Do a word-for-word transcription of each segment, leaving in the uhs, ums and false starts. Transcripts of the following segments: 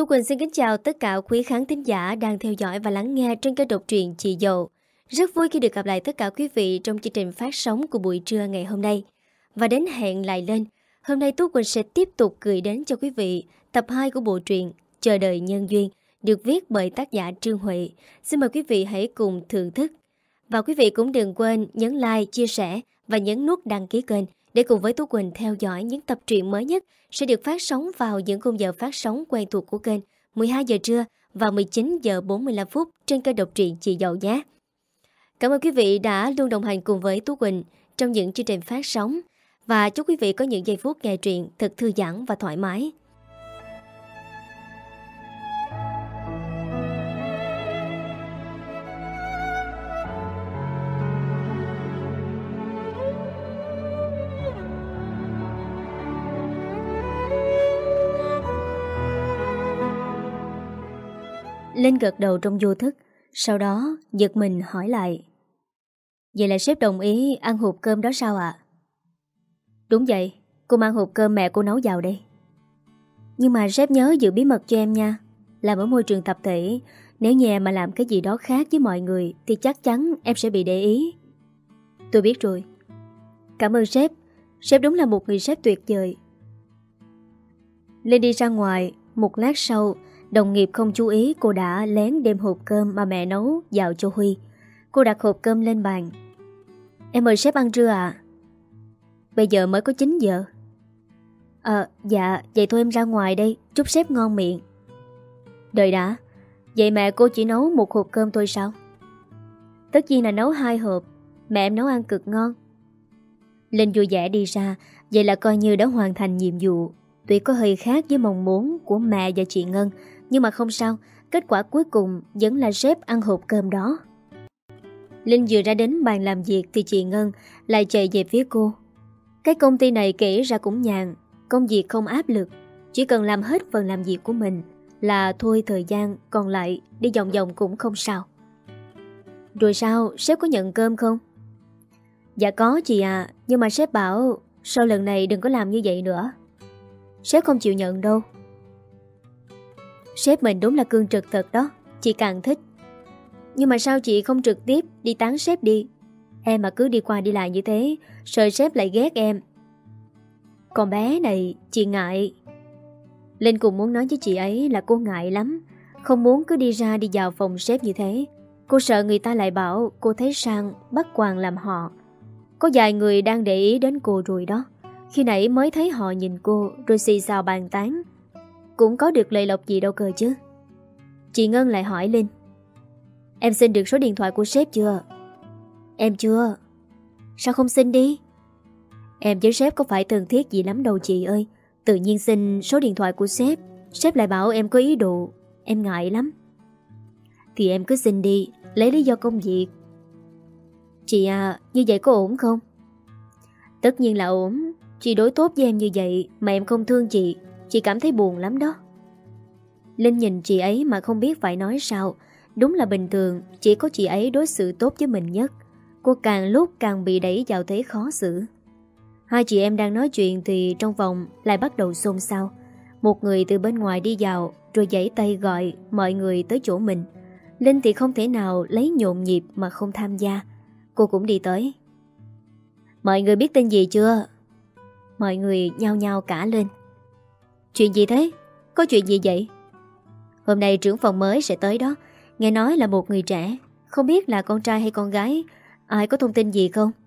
Tú Quỳnh xin kính chào tất cả quý khán thính giả đang theo dõi và lắng nghe trên kênh độc truyện Chị Dậu. Rất vui khi được gặp lại tất cả quý vị trong chương trình phát sóng của buổi trưa ngày hôm nay. Và đến hẹn lại lên, hôm nay Tú Quỳnh sẽ tiếp tục gửi đến cho quý vị tập hai của bộ truyện Chờ Đợi Nhân Duyên, được viết bởi tác giả Trương Huệ. Xin mời quý vị hãy cùng thưởng thức. Và quý vị cũng đừng quên nhấn like, chia sẻ và nhấn nút đăng ký kênh để cùng với Tú Quỳnh theo dõi những tập truyện mới nhất sẽ được phát sóng vào những khung giờ phát sóng quen thuộc của kênh mười hai giờ trưa và mười chín giờ bốn mươi lăm phút trên kênh độc truyện Chị Dậu nhé. Cảm ơn quý vị đã luôn đồng hành cùng với Tú Quỳnh trong những chương trình phát sóng và chúc quý vị có những giây phút nghe truyện thật thư giãn và thoải mái. Linh gật đầu trong vô thức, sau đó giật mình hỏi lại. Vậy là sếp đồng ý ăn hộp cơm đó sao ạ? À? Đúng vậy, cô mang hộp cơm mẹ cô nấu vào đây. Nhưng mà sếp nhớ giữ bí mật cho em nha. Làm ở môi trường tập thể, nếu nhà mà làm cái gì đó khác với mọi người thì chắc chắn em sẽ bị để ý. Tôi biết rồi. Cảm ơn sếp, sếp đúng là một người sếp tuyệt vời. Linh đi ra ngoài, một lát sau đồng nghiệp không chú ý cô đã lén đem hộp cơm mà mẹ nấu vào cho Huy. Cô đặt hộp cơm lên bàn. Em mời sếp ăn trưa ạ. À? Bây giờ mới có chín giờ. Ờ, à, dạ, vậy thôi em ra ngoài đây, chúc sếp ngon miệng. Đợi đã, vậy mẹ cô chỉ nấu một hộp cơm thôi sao? Tất nhiên là nấu hai hộp, mẹ em nấu ăn cực ngon. Linh vui vẻ đi ra, vậy là coi như đã hoàn thành nhiệm vụ. Tuy có hơi khác với mong muốn của mẹ và chị Ngân, nhưng mà không sao, kết quả cuối cùng vẫn là sếp ăn hộp cơm đó. Linh vừa ra đến bàn làm việc thì chị Ngân lại chạy về phía cô. Cái công ty này kể ra cũng nhàn, công việc không áp lực, chỉ cần làm hết phần làm việc của mình là thôi, thời gian còn lại đi vòng vòng cũng không sao. Rồi sao, sếp có nhận cơm không? Dạ có chị à, nhưng mà sếp bảo sau lần này đừng có làm như vậy nữa. Sếp không chịu nhận đâu. Sếp mình đúng là cương trực thật đó, chị càng thích. Nhưng mà sao chị không trực tiếp đi tán sếp đi? Em mà cứ đi qua đi lại như thế, sợ sếp lại ghét em. Còn bé này, chị ngại. Linh cùng muốn nói với chị ấy là cô ngại lắm, không muốn cứ đi ra đi vào phòng sếp như thế. Cô sợ người ta lại bảo cô thấy sang bắt quàng làm họ. Có vài người đang để ý đến cô rồi đó. Khi nãy mới thấy họ nhìn cô rồi xì xào bàn tán. Cũng có được lợi lộc gì đâu cơ chứ. Chị Ngân lại hỏi Linh. Em xin được số điện thoại của sếp chưa? Em chưa. Sao không xin đi? Em với sếp có phải thân thiết gì lắm đâu chị ơi. Tự nhiên xin số điện thoại của sếp, sếp lại bảo em có ý đồ. Em ngại lắm. Thì em cứ xin đi, lấy lý do công việc. Chị à, như vậy có ổn không? Tất nhiên là ổn. Chị đối tốt với em như vậy mà em không thương chị, chị cảm thấy buồn lắm đó. Linh nhìn chị ấy mà không biết phải nói sao. Đúng là bình thường chỉ có chị ấy đối xử tốt với mình nhất. Cô càng lúc càng bị đẩy vào thế khó xử. Hai chị em đang nói chuyện thì trong phòng lại bắt đầu xôn xao. Một người từ bên ngoài đi vào rồi giãy tay gọi mọi người tới chỗ mình. Linh thì không thể nào lấy nhộn nhịp mà không tham gia. Cô cũng đi tới. Mọi người biết tên gì chưa? Mọi người nhao nhao cả lên. Chuyện gì thế? Có chuyện gì vậy? Hôm nay trưởng phòng mới sẽ tới đó. Nghe nói là một người trẻ. Không biết là con trai hay con gái. Ai có thông tin gì không?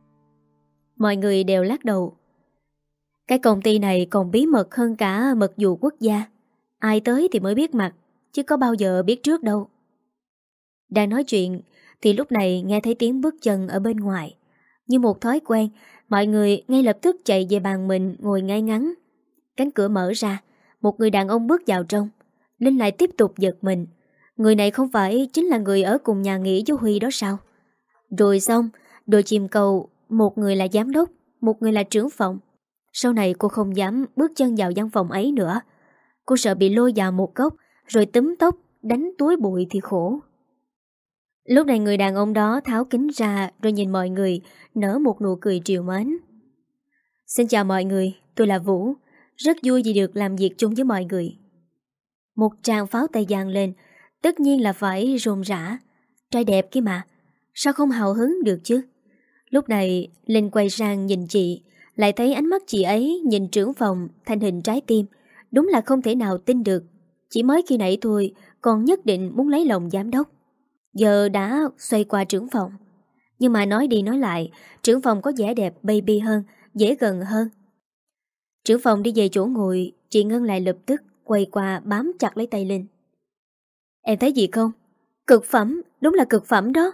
Mọi người đều lắc đầu. Cái công ty này còn bí mật hơn cả mật vụ quốc gia. Ai tới thì mới biết mặt, chứ có bao giờ biết trước đâu. Đang nói chuyện thì lúc này nghe thấy tiếng bước chân ở bên ngoài. Như một thói quen, mọi người ngay lập tức chạy về bàn mình ngồi ngay ngắn. Cánh cửa mở ra, một người đàn ông bước vào trong. Linh lại tiếp tục giật mình. Người này không phải chính là người ở cùng nhà nghỉ với Huy đó sao? Rồi xong, đôi chim cầu, một người là giám đốc, một người là trưởng phòng. Sau này cô không dám bước chân vào văn phòng ấy nữa. Cô sợ bị lôi vào một góc, rồi túm tóc, đánh túi bụi thì khổ. Lúc này người đàn ông đó tháo kính ra rồi nhìn mọi người, nở một nụ cười trìu mến. Xin chào mọi người, tôi là Vũ. Rất vui vì được làm việc chung với mọi người. Một tràng pháo tay giang lên, tất nhiên là phải rôm rã. Trai đẹp kia mà, sao không hào hứng được chứ? Lúc này Linh quay sang nhìn chị, lại thấy ánh mắt chị ấy nhìn trưởng phòng thành hình trái tim. Đúng là không thể nào tin được. Chỉ mới khi nãy thôi còn nhất định muốn lấy lòng giám đốc, giờ đã xoay qua trưởng phòng. Nhưng mà nói đi nói lại, trưởng phòng có vẻ đẹp baby hơn, dễ gần hơn. Trưởng phòng đi về chỗ ngồi, chị Ngân lại lập tức quay qua bám chặt lấy tay Linh. Em thấy gì không? Cực phẩm, đúng là cực phẩm đó.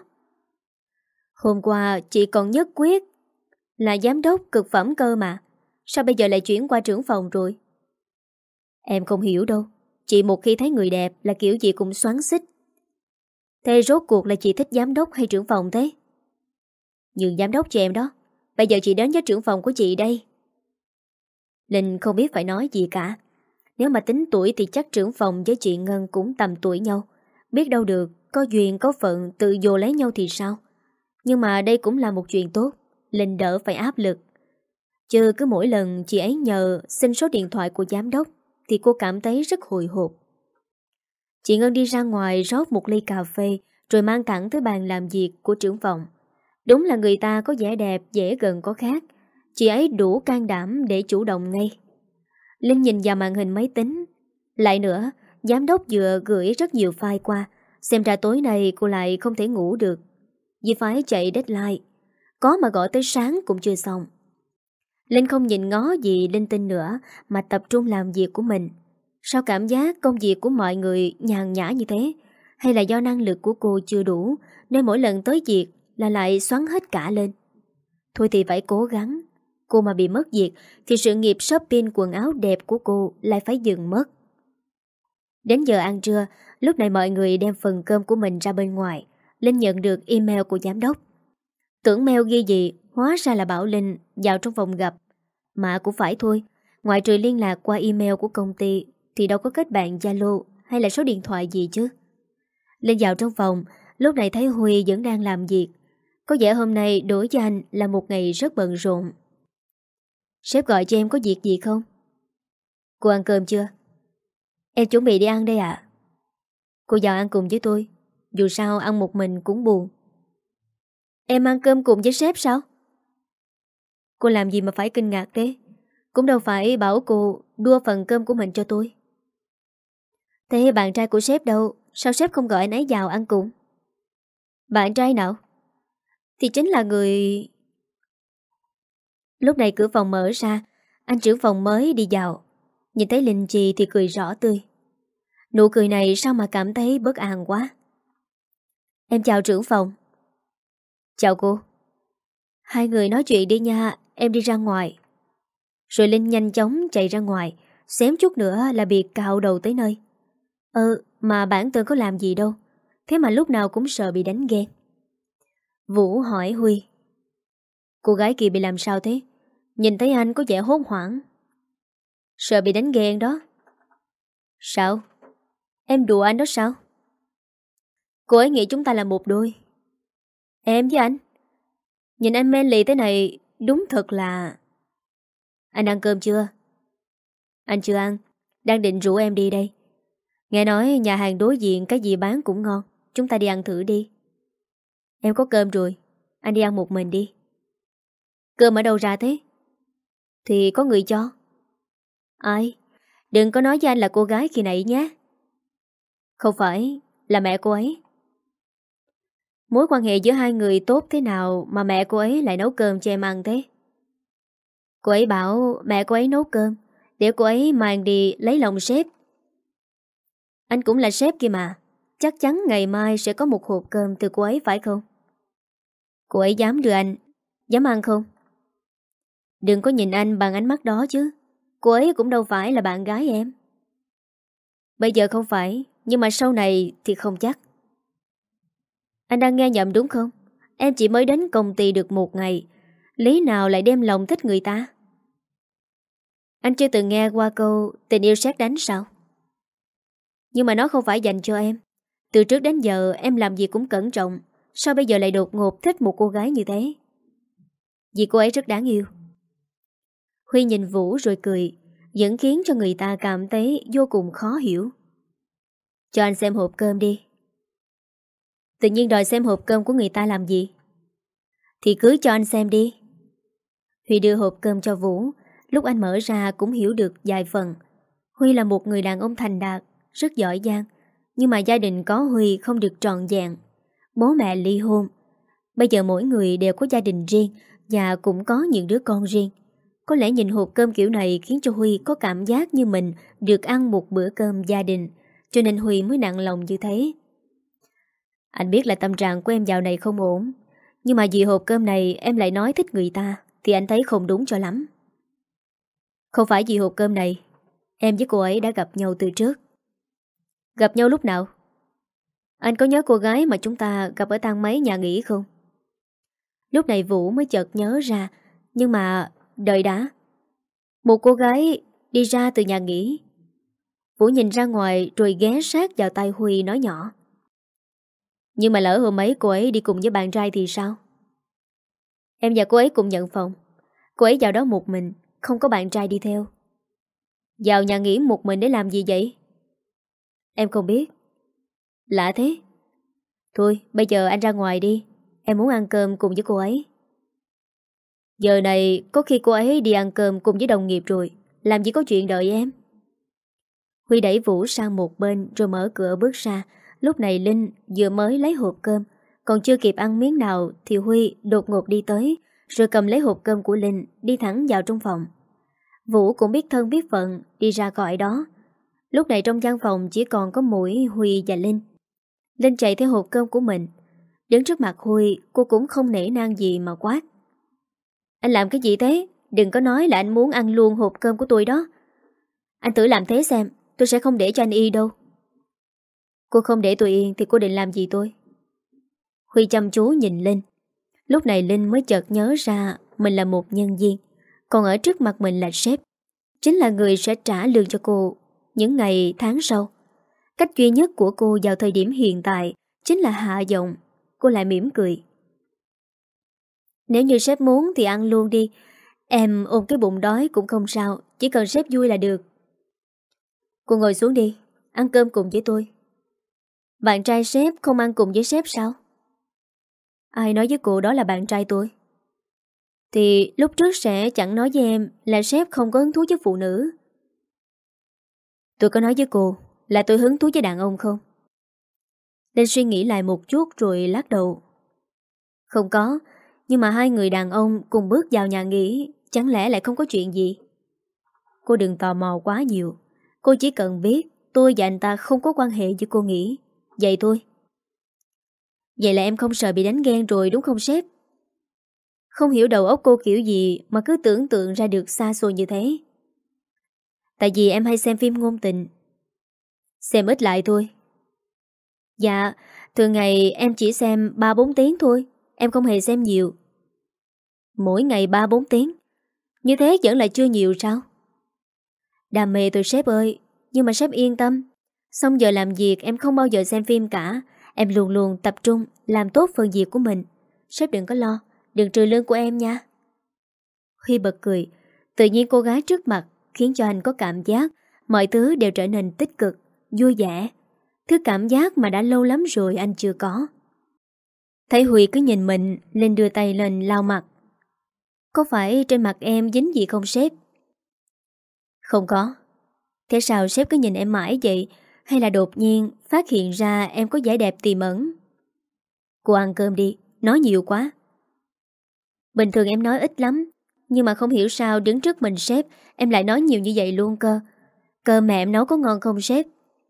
Hôm qua chị còn nhất quyết là giám đốc cực phẩm cơ mà, sao bây giờ lại chuyển qua trưởng phòng rồi? Em không hiểu đâu. Chị một khi thấy người đẹp là kiểu gì cũng xoắn xít. Thế rốt cuộc là chị thích giám đốc hay trưởng phòng thế? Nhưng giám đốc cho em đó. Bây giờ chị đến với trưởng phòng của chị đây. Linh không biết phải nói gì cả. Nếu mà tính tuổi thì chắc trưởng phòng với chị Ngân cũng tầm tuổi nhau. Biết đâu được, có duyên có phận tự vô lấy nhau thì sao? Nhưng mà đây cũng là một chuyện tốt. Linh đỡ phải áp lực. Chứ cứ mỗi lần chị ấy nhờ xin số điện thoại của giám đốc thì cô cảm thấy rất hồi hộp. Chị Ngân đi ra ngoài rót một ly cà phê rồi mang thẳng tới bàn làm việc của trưởng phòng. Đúng là người ta có vẻ đẹp, dễ gần có khác. Chị ấy đủ can đảm để chủ động ngay. Linh nhìn vào màn hình máy tính. Lại nữa, giám đốc vừa gửi rất nhiều file qua. Xem ra tối nay cô lại không thể ngủ được, vì phải chạy deadline. Có mà gọi tới sáng cũng chưa xong. Linh không nhìn ngó gì linh tinh nữa mà tập trung làm việc của mình. Sao cảm giác công việc của mọi người nhàn nhã như thế? Hay là do năng lực của cô chưa đủ nên mỗi lần tới việc là lại xoắn hết cả lên? Thôi thì phải cố gắng. Cô mà bị mất việc thì sự nghiệp shopping quần áo đẹp của cô lại phải dừng mất. Đến giờ ăn trưa, lúc này mọi người đem phần cơm của mình ra bên ngoài. Linh nhận được email của giám đốc. Tưởng mail ghi gì, hóa ra là bảo Linh vào trong phòng gặp. Mà cũng phải thôi, ngoại trừ liên lạc qua email của công ty thì đâu có kết bạn Zalo hay là số điện thoại gì chứ. Linh vào trong phòng, lúc này thấy Huy vẫn đang làm việc. Có vẻ hôm nay đối với anh là một ngày rất bận rộn. Sếp gọi cho em có việc gì không? Cô ăn cơm chưa? Em chuẩn bị đi ăn đây ạ. Cô vào ăn cùng với tôi. Dù sao ăn một mình cũng buồn. Em ăn cơm cùng với sếp sao? Cô làm gì mà phải kinh ngạc thế? Cũng đâu phải bảo cô đua phần cơm của mình cho tôi. Thế bạn trai của sếp đâu? Sao sếp không gọi anh ấy vào ăn cùng? Bạn trai nào? Thì chính là người... Lúc này cửa phòng mở ra. Anh trưởng phòng mới đi vào. Nhìn thấy Linh Chi thì cười rõ tươi. Nụ cười này sao mà cảm thấy bất an quá. Em chào trưởng phòng. Chào cô. Hai người nói chuyện đi nha, em đi ra ngoài. Rồi Linh nhanh chóng chạy ra ngoài. Xém chút nữa là bị cạo đầu tới nơi. Ờ, mà bản thân có làm gì đâu. Thế mà lúc nào cũng sợ bị đánh ghen. Vũ hỏi Huy. Cô gái kia bị làm sao thế? Nhìn thấy anh có vẻ hốt hoảng. Sợ bị đánh ghen đó. Sao? Em đùa anh đó sao? Cô ấy nghĩ chúng ta là một đôi. Em với anh. Nhìn anh men lì thế này đúng thật là... Anh ăn cơm chưa? Anh chưa ăn. Đang định rủ em đi đây. Nghe nói nhà hàng đối diện cái gì bán cũng ngon. Chúng ta đi ăn thử đi. Em có cơm rồi. Anh đi ăn một mình đi. Cơm ở đâu ra thế? Thì có người cho. Ai? Đừng có nói với anh là cô gái khi nãy nhé. Không phải, là mẹ cô ấy. Mối quan hệ giữa hai người tốt thế nào mà mẹ cô ấy lại nấu cơm cho em ăn thế? Cô ấy bảo mẹ cô ấy nấu cơm để cô ấy mang đi lấy lòng sếp. Anh cũng là sếp kia mà. Chắc chắn ngày mai sẽ có một hộp cơm từ cô ấy phải không? Cô ấy dám đưa anh. Dám ăn không? Đừng có nhìn anh bằng ánh mắt đó chứ. Cô ấy cũng đâu phải là bạn gái em. Bây giờ không phải, nhưng mà sau này thì không chắc. Anh đang nghe nhầm đúng không? Em chỉ mới đến công ty được một ngày, lý nào lại đem lòng thích người ta? Anh chưa từng nghe qua câu tình yêu sét đánh sao? Nhưng mà nó không phải dành cho em. Từ trước đến giờ em làm gì cũng cẩn trọng. Sao bây giờ lại đột ngột thích một cô gái như thế? Vì cô ấy rất đáng yêu. Huy nhìn Vũ rồi cười, vẫn khiến cho người ta cảm thấy vô cùng khó hiểu. Cho anh xem hộp cơm đi. Tự nhiên đòi xem hộp cơm của người ta làm gì? Thì cứ cho anh xem đi. Huy đưa hộp cơm cho Vũ. Lúc anh mở ra cũng hiểu được vài phần. Huy là một người đàn ông thành đạt, rất giỏi giang. Nhưng mà gia đình có Huy không được trọn vẹn. Bố mẹ ly hôn. Bây giờ mỗi người đều có gia đình riêng và cũng có những đứa con riêng. Có lẽ nhìn hộp cơm kiểu này khiến cho Huy có cảm giác như mình được ăn một bữa cơm gia đình, cho nên Huy mới nặng lòng như thế. Anh biết là tâm trạng của em dạo này không ổn, nhưng mà vì hộp cơm này em lại nói thích người ta thì anh thấy không đúng cho lắm. Không phải vì hộp cơm này, em với cô ấy đã gặp nhau từ trước. Gặp nhau lúc nào? Anh có nhớ cô gái mà chúng ta gặp ở thang máy nhà nghỉ không? Lúc này Vũ mới chợt nhớ ra. Nhưng mà đợi đã, một cô gái đi ra từ nhà nghỉ. Vũ nhìn ra ngoài rồi ghé sát vào tay Huy nói nhỏ. Nhưng mà lỡ hôm ấy cô ấy đi cùng với bạn trai thì sao? Em và cô ấy cùng nhận phòng. Cô ấy vào đó một mình, không có bạn trai đi theo. Vào nhà nghỉ một mình để làm gì vậy? Em không biết. Lạ thế. Thôi bây giờ anh ra ngoài đi, em muốn ăn cơm cùng với cô ấy. Giờ này có khi cô ấy đi ăn cơm cùng với đồng nghiệp rồi, làm gì có chuyện đợi em. Huy đẩy Vũ sang một bên rồi mở cửa bước ra. Lúc này Linh vừa mới lấy hộp cơm, còn chưa kịp ăn miếng nào thì Huy đột ngột đi tới, rồi cầm lấy hộp cơm của Linh đi thẳng vào trong phòng. Vũ cũng biết thân biết phận đi ra khỏi đó. Lúc này trong gian phòng chỉ còn có mỗi Huy và Linh. Linh chạy theo hộp cơm của mình. Đứng trước mặt Huy, cô cũng không nể nang gì mà quát. Anh làm cái gì thế? Đừng có nói là anh muốn ăn luôn hộp cơm của tôi đó. Anh thử làm thế xem, tôi sẽ không để cho anh y đâu. Cô không để tôi yên thì cô định làm gì tôi? Huy chăm chú nhìn Linh. Lúc này Linh mới chợt nhớ ra mình là một nhân viên, còn ở trước mặt mình là sếp, chính là người sẽ trả lương cho cô những ngày tháng sau. Cách duy nhất của cô vào thời điểm hiện tại chính là hạ giọng. Cô lại mỉm cười. Nếu như sếp muốn thì ăn luôn đi. Em ôm cái bụng đói cũng không sao, chỉ cần sếp vui là được. Cô ngồi xuống đi, ăn cơm cùng với tôi. Bạn trai sếp không ăn cùng với sếp sao? Ai nói với cô đó là bạn trai tôi? Thì lúc trước sẽ chẳng nói với em là sếp không có hứng thú với phụ nữ. Tôi có nói với cô là tôi hứng thú với đàn ông không? Linh suy nghĩ lại một chút rồi lắc đầu. Không có, nhưng mà hai người đàn ông cùng bước vào nhà nghỉ, chẳng lẽ lại không có chuyện gì? Cô đừng tò mò quá nhiều. Cô chỉ cần biết tôi và anh ta không có quan hệ như cô nghĩ. Vậy thôi. Vậy là em không sợ bị đánh ghen rồi đúng không sếp? Không hiểu đầu óc cô kiểu gì mà cứ tưởng tượng ra được xa xôi như thế. Tại vì em hay xem phim ngôn tình. Xem ít lại thôi. Dạ, thường ngày em chỉ xem ba bốn tiếng thôi. Em không hề xem nhiều. Mỗi ngày ba bốn tiếng. Như thế vẫn là chưa nhiều sao? Đam mê tôi sếp ơi. Nhưng mà sếp yên tâm. Xong giờ làm việc em không bao giờ xem phim cả. Em luôn luôn tập trung làm tốt phần việc của mình. Sếp đừng có lo, đừng trừ lương của em nha. Huy bật cười. Tự nhiên cô gái trước mặt khiến cho anh có cảm giác mọi thứ đều trở nên tích cực, vui vẻ. Thứ cảm giác mà đã lâu lắm rồi anh chưa có. Thấy Huy cứ nhìn mình, Linh đưa tay lên lau mặt. Có phải trên mặt em dính gì không sếp? Không có. Thế sao sếp cứ nhìn em mãi vậy? Hay là đột nhiên phát hiện ra em có vẻ đẹp tiềm ẩn? Cô ăn cơm đi, nói nhiều quá. Bình thường em nói ít lắm, nhưng mà không hiểu sao đứng trước mình sếp em lại nói nhiều như vậy luôn cơ. Cơm mẹ em nấu có ngon không sếp?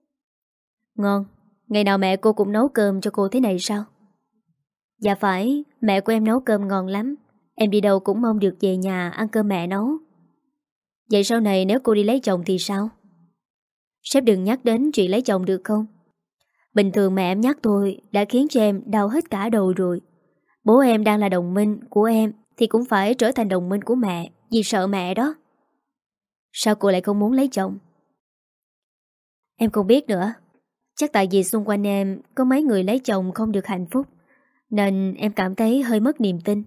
Ngon. Ngày nào mẹ cô cũng nấu cơm cho cô thế này sao? Dạ phải, mẹ của em nấu cơm ngon lắm. Em đi đâu cũng mong được về nhà ăn cơm mẹ nấu. Vậy sau này nếu cô đi lấy chồng thì sao? Sếp đừng nhắc đến chuyện lấy chồng được không? Bình thường mẹ em nhắc thôi đã khiến cho em đau hết cả đầu rồi. Bố em đang là đồng minh của em thì cũng phải trở thành đồng minh của mẹ vì sợ mẹ đó. Sao cô lại không muốn lấy chồng? Em không biết nữa. Chắc tại vì xung quanh em có mấy người lấy chồng không được hạnh phúc, nên em cảm thấy hơi mất niềm tin.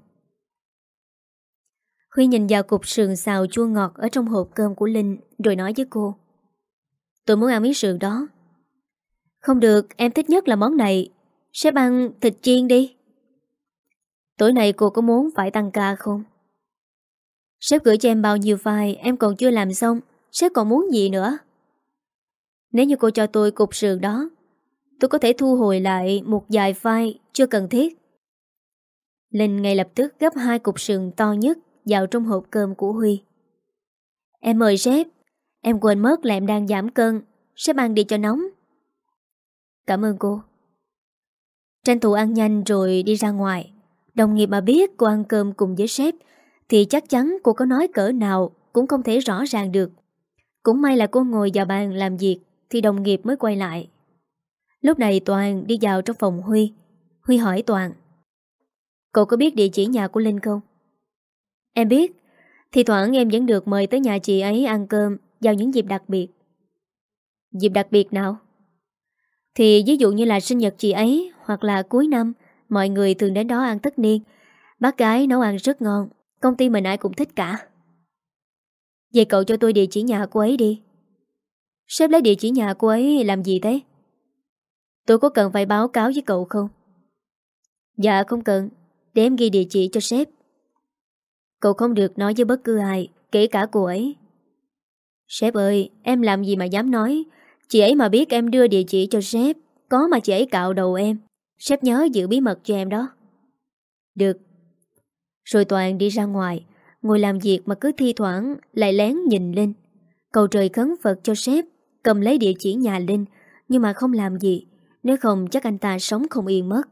Huy nhìn vào cục sườn xào chua ngọt ở trong hộp cơm của Linh rồi nói với cô. Tôi muốn ăn miếng sườn đó. Không được, em thích nhất là món này. Sếp ăn thịt chiên đi. Tối nay cô có muốn phải tăng ca không? Sếp gửi cho em bao nhiêu file em còn chưa làm xong. Sếp còn muốn gì nữa? Nếu như cô cho tôi cục sườn đó, tôi có thể thu hồi lại một vài file chưa cần thiết. Linh ngay lập tức gấp hai cục sườn to nhất vào trong hộp cơm của Huy. Em mời sếp. Em quên mất là em đang giảm cân. Sếp ăn đi cho nóng. Cảm ơn cô. Tranh thủ ăn nhanh rồi đi ra ngoài. Đồng nghiệp mà biết cô ăn cơm cùng với sếp thì chắc chắn cô có nói cỡ nào cũng không thể rõ ràng được. Cũng may là cô ngồi vào bàn làm việc thì đồng nghiệp mới quay lại. Lúc này Toàn đi vào trong phòng Huy. Huy hỏi Toàn: Cậu có biết địa chỉ nhà của Linh không? Em biết. Thì thoảng em vẫn được mời tới nhà chị ấy ăn cơm vào những dịp đặc biệt. Dịp đặc biệt nào? Thì ví dụ như là sinh nhật chị ấy hoặc là cuối năm, mọi người thường đến đó ăn tất niên. Bác gái nấu ăn rất ngon, công ty mình ai cũng thích cả. Vậy cậu cho tôi địa chỉ nhà cô ấy đi. Sếp lấy địa chỉ nhà cô ấy làm gì thế? Tôi có cần phải báo cáo với cậu không? Dạ không cần, để em ghi địa chỉ cho sếp. Cậu không được nói với bất cứ ai, kể cả cô ấy. Sếp ơi, em làm gì mà dám nói. Chị ấy mà biết em đưa địa chỉ cho sếp, có mà chị ấy cạo đầu em. Sếp nhớ giữ bí mật cho em đó. Được. Rồi Toàn đi ra ngoài, ngồi làm việc mà cứ thi thoảng lại lén nhìn Linh. Cầu trời khấn Phật cho sếp cầm lấy địa chỉ nhà Linh, nhưng mà không làm gì, nếu không chắc anh ta sống không yên mất.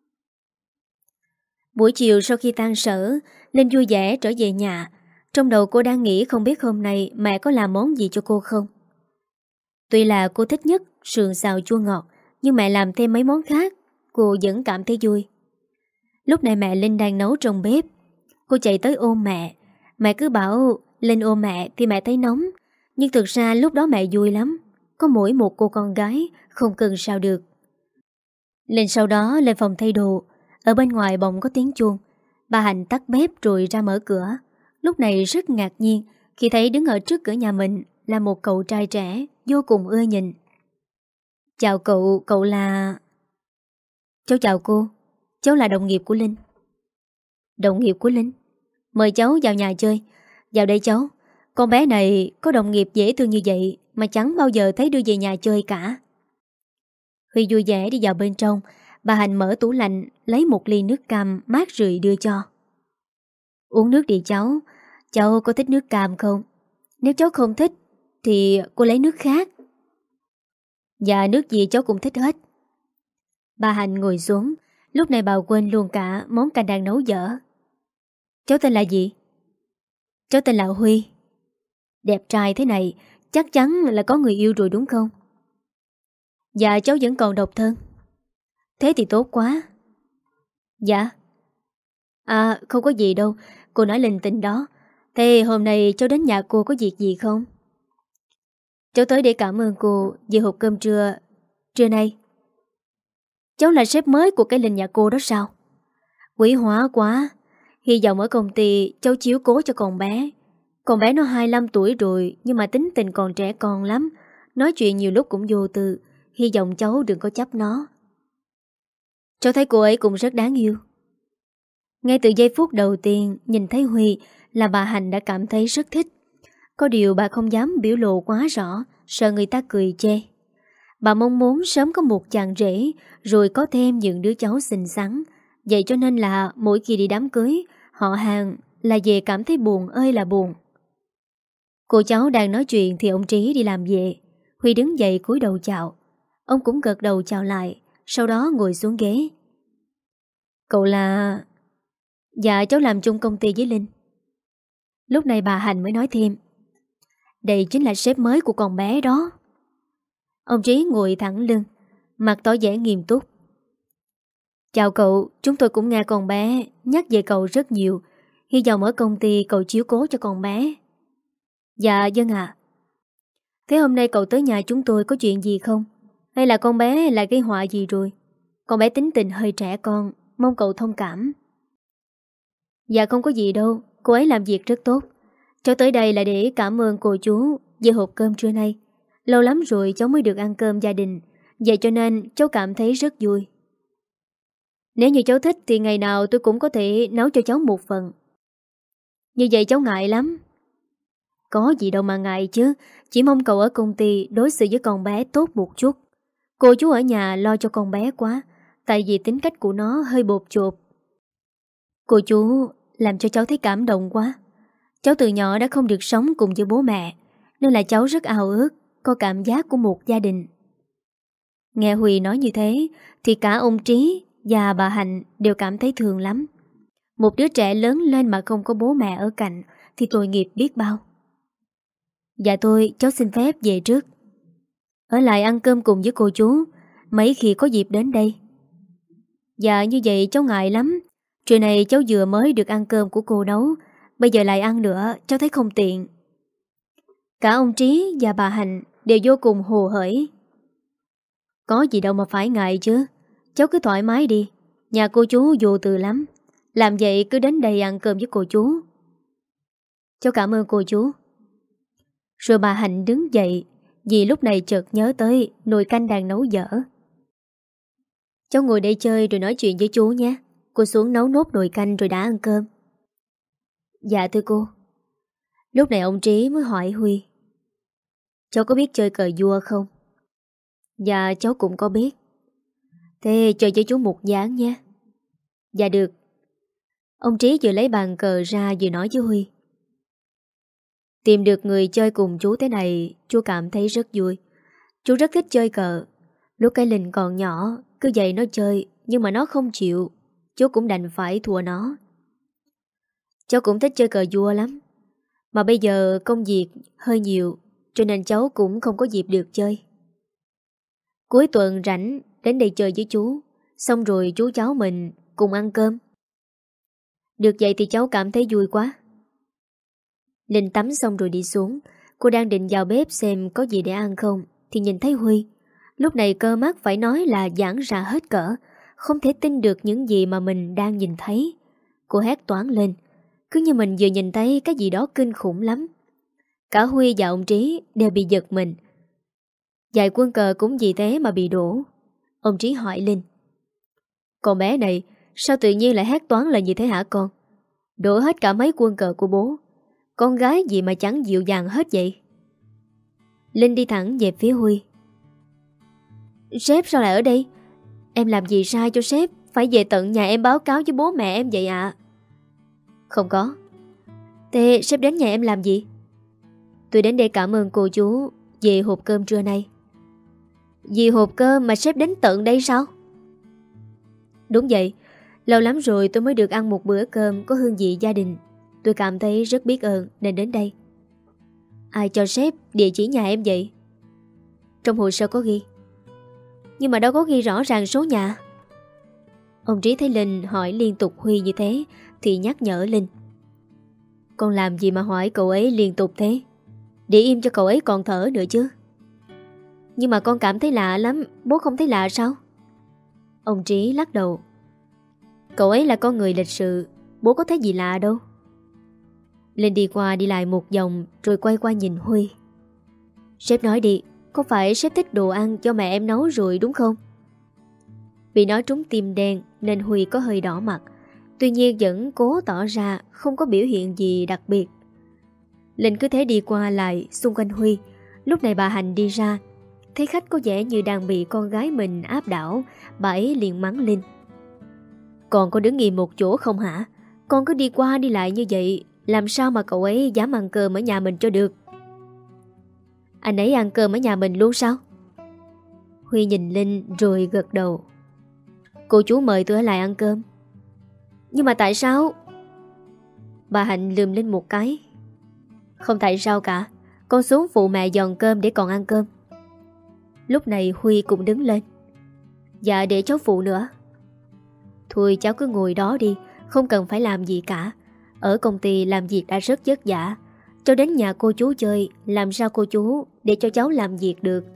Buổi chiều sau khi tan sở, Linh vui vẻ trở về nhà. Trong đầu cô đang nghĩ không biết hôm nay mẹ có làm món gì cho cô không. Tuy là cô thích nhất sườn xào chua ngọt, nhưng mẹ làm thêm mấy món khác, cô vẫn cảm thấy vui. Lúc này mẹ Linh đang nấu trong bếp. Cô chạy tới ôm mẹ. Mẹ cứ bảo Linh ôm mẹ thì mẹ thấy nóng. Nhưng thực ra lúc đó mẹ vui lắm. Có mỗi một cô con gái, không cần sao được. Linh sau đó lên phòng thay đồ. Ở bên ngoài bỗng có tiếng chuông. Bà Hạnh tắt bếp rồi ra mở cửa. Lúc này rất ngạc nhiên khi thấy đứng ở trước cửa nhà mình là một cậu trai trẻ vô cùng ưa nhìn. Chào cậu, cậu là... Cháu chào cô. Cháu là đồng nghiệp của Linh. Đồng nghiệp của Linh? Mời cháu vào nhà chơi. Vào đây cháu. Con bé này có đồng nghiệp dễ thương như vậy mà chẳng bao giờ thấy đưa về nhà chơi cả. Huy vui vẻ đi vào bên trong. Bà Hạnh mở tủ lạnh lấy một ly nước cam mát rượi đưa cho. Uống nước đi cháu. Cháu có thích nước cam không? Nếu cháu không thích thì cô lấy nước khác. Dạ nước gì cháu cũng thích hết. Bà Hạnh ngồi xuống. Lúc này bà quên luôn cả món canh đang nấu dở. Cháu tên là gì? Cháu tên là Huy. Đẹp trai thế này chắc chắn là có người yêu rồi đúng không? Dạ cháu vẫn còn độc thân. Thế thì tốt quá. Dạ. À không có gì đâu. Cô nói linh tinh đó. Thế hôm nay cháu đến nhà cô có việc gì không? Cháu tới để cảm ơn cô về hộp cơm trưa Trưa nay. Cháu là sếp mới của cái Linh nhà cô đó sao? Quý hóa quá. Hy vọng ở công ty cháu chiếu cố cho con bé. Con bé nó hai mươi lăm tuổi rồi, nhưng mà tính tình còn trẻ con lắm. Nói chuyện nhiều lúc cũng vô tư. Hy vọng cháu đừng có chấp nó. Cháu thấy cô ấy cũng rất đáng yêu. Ngay từ giây phút đầu tiên nhìn thấy Huy là bà Hạnh đã cảm thấy rất thích. Có điều bà không dám biểu lộ quá rõ, sợ người ta cười chê. Bà mong muốn sớm có một chàng rể, rồi có thêm những đứa cháu xinh xắn. Vậy cho nên là mỗi khi đi đám cưới, họ hàng là về cảm thấy buồn ơi là buồn. Cô cháu đang nói chuyện thì ông Trí đi làm về. Huy đứng dậy cúi đầu chào. Ông cũng gật đầu chào lại, sau đó ngồi xuống ghế. Cậu là... Dạ cháu làm chung công ty với Linh. Lúc này bà Hành mới nói thêm. Đây chính là sếp mới của con bé đó. Ông Trí ngồi thẳng lưng, mặt tỏ vẻ nghiêm túc. Chào cậu, chúng tôi cũng nghe con bé nhắc về cậu rất nhiều. Hy vọng ở công ty cậu chiếu cố cho con bé. Dạ vâng ạ. Thế hôm nay cậu tới nhà chúng tôi có chuyện gì không? Hay là con bé lại gây họa gì rồi? Con bé tính tình hơi trẻ con, mong cậu thông cảm. Dạ không có gì đâu, cô ấy làm việc rất tốt. Cháu tới đây là để cảm ơn cô chú về hộp cơm trưa nay. Lâu lắm rồi cháu mới được ăn cơm gia đình, Vậy cho nên cháu cảm thấy rất vui. Nếu như cháu thích thì ngày nào tôi cũng có thể nấu cho cháu một phần. Như vậy cháu ngại lắm. Có gì đâu mà ngại chứ. Chỉ mong cậu ở công ty đối xử với con bé tốt một chút. Cô chú ở nhà lo cho con bé quá. Tại vì tính cách của nó hơi bột chộp. Cô chú làm cho cháu thấy cảm động quá. Cháu từ nhỏ đã không được sống cùng với bố mẹ, nên là cháu rất ao ước có cảm giác của một gia đình. Nghe Huy nói như thế thì cả ông Trí và bà Hạnh đều cảm thấy thương lắm. Một đứa trẻ lớn lên mà không có bố mẹ ở cạnh thì tội nghiệp biết bao. Dạ thôi, cháu xin phép về trước. Ở lại ăn cơm cùng với cô chú, mấy khi có dịp đến đây. Dạ như vậy cháu ngại lắm. Trưa này cháu vừa mới được ăn cơm của cô nấu, bây giờ lại ăn nữa, cháu thấy không tiện. Cả ông Trí và bà Hạnh đều vô cùng hồ hởi. Có gì đâu mà phải ngại chứ. Cháu cứ thoải mái đi. Nhà cô chú vô tư lắm. Làm vậy cứ đến đây ăn cơm với cô chú. Cháu cảm ơn cô chú. Rồi bà Hạnh đứng dậy, vì lúc này chợt nhớ tới nồi canh đang nấu dở. Cháu ngồi đây chơi rồi nói chuyện với chú nhé. Cô xuống nấu nốt nồi canh rồi đã ăn cơm. Dạ thưa cô. Lúc này ông Trí mới hỏi Huy: cháu có biết chơi cờ vua không? Dạ cháu cũng có biết. Thế chơi với chú một ván nhé. Dạ được. Ông Trí vừa lấy bàn cờ ra vừa nói với Huy: tìm được người chơi cùng chú thế này, chú cảm thấy rất vui. Chú rất thích chơi cờ. Lúc cái Linh còn nhỏ, cứ dạy nó chơi, nhưng mà nó không chịu. Chú cũng đành phải thua nó. Cháu cũng thích chơi cờ vua lắm. Mà bây giờ công việc hơi nhiều, cho nên cháu cũng không có dịp được chơi. Cuối tuần rảnh đến đây chơi với chú, xong rồi chú cháu mình cùng ăn cơm. Được vậy thì cháu cảm thấy vui quá. Linh tắm xong rồi đi xuống. Cô đang định vào bếp xem có gì để ăn không thì nhìn thấy Huy. Lúc này cơ mắt phải nói là giãn ra hết cỡ, không thể tin được những gì mà mình đang nhìn thấy. Cô hét toáng lên, cứ như mình vừa nhìn thấy cái gì đó kinh khủng lắm. Cả Huy và ông Trí đều bị giật mình. Dạy quân cờ cũng vì thế mà bị đổ. Ông Trí hỏi Linh: con bé này sao tự nhiên lại hét toáng lên như thế hả con? Đổ hết cả mấy quân cờ của bố. Con gái gì mà chẳng dịu dàng hết vậy? Linh đi thẳng về phía Huy. Sếp sao lại ở đây? Em làm gì sai cho sếp phải về tận nhà em báo cáo với bố mẹ em vậy ạ? À? Không có. Thế sếp đến nhà em làm gì? Tôi đến đây cảm ơn cô chú về hộp cơm trưa nay. Vì hộp cơm mà sếp đến tận đây sao? Đúng vậy. Lâu lắm rồi tôi mới được ăn một bữa cơm có hương vị gia đình. Tôi cảm thấy rất biết ơn nên đến đây. Ai cho sếp địa chỉ nhà em vậy? Trong hồ sơ có ghi. Nhưng mà đâu có ghi rõ ràng số nhà. Ông Trí thấy Linh hỏi liên tục Huy như thế thì nhắc nhở Linh: con làm gì mà hỏi cậu ấy liên tục thế? Để im cho cậu ấy còn thở nữa chứ. Nhưng mà con cảm thấy lạ lắm. Bố không thấy lạ sao? Ông Trí lắc đầu. Cậu ấy là con người lịch sự, bố có thấy gì lạ đâu. Linh đi qua đi lại một vòng rồi quay qua nhìn Huy. Sếp nói đi, có phải sếp thích đồ ăn do mẹ em nấu rồi đúng không? Vì nói trúng tim đen nên Huy có hơi đỏ mặt. Tuy nhiên vẫn cố tỏ ra không có biểu hiện gì đặc biệt. Linh cứ thế đi qua lại xung quanh Huy. Lúc này bà Hạnh đi ra, thấy khách có vẻ như đang bị con gái mình áp đảo. Bà ấy liền mắng Linh: con có đứng im một chỗ không hả? Con cứ đi qua đi lại như vậy, làm sao mà cậu ấy dám ăn cơm ở nhà mình cho được? Anh ấy ăn cơm ở nhà mình luôn sao? Huy nhìn Linh rồi gật đầu. Cô chú mời tôi ở lại ăn cơm. Nhưng mà tại sao? Bà Hạnh lườm Linh một cái. Không tại sao cả. Con xuống phụ mẹ dọn cơm để còn ăn cơm. Lúc này Huy cũng đứng lên. Dạ để cháu phụ nữa. Thôi cháu cứ ngồi đó đi, không cần phải làm gì cả. Ở công ty làm việc đã rất vất vả. Cháu đến nhà cô chú chơi, làm sao cô chú để cho cháu làm việc được?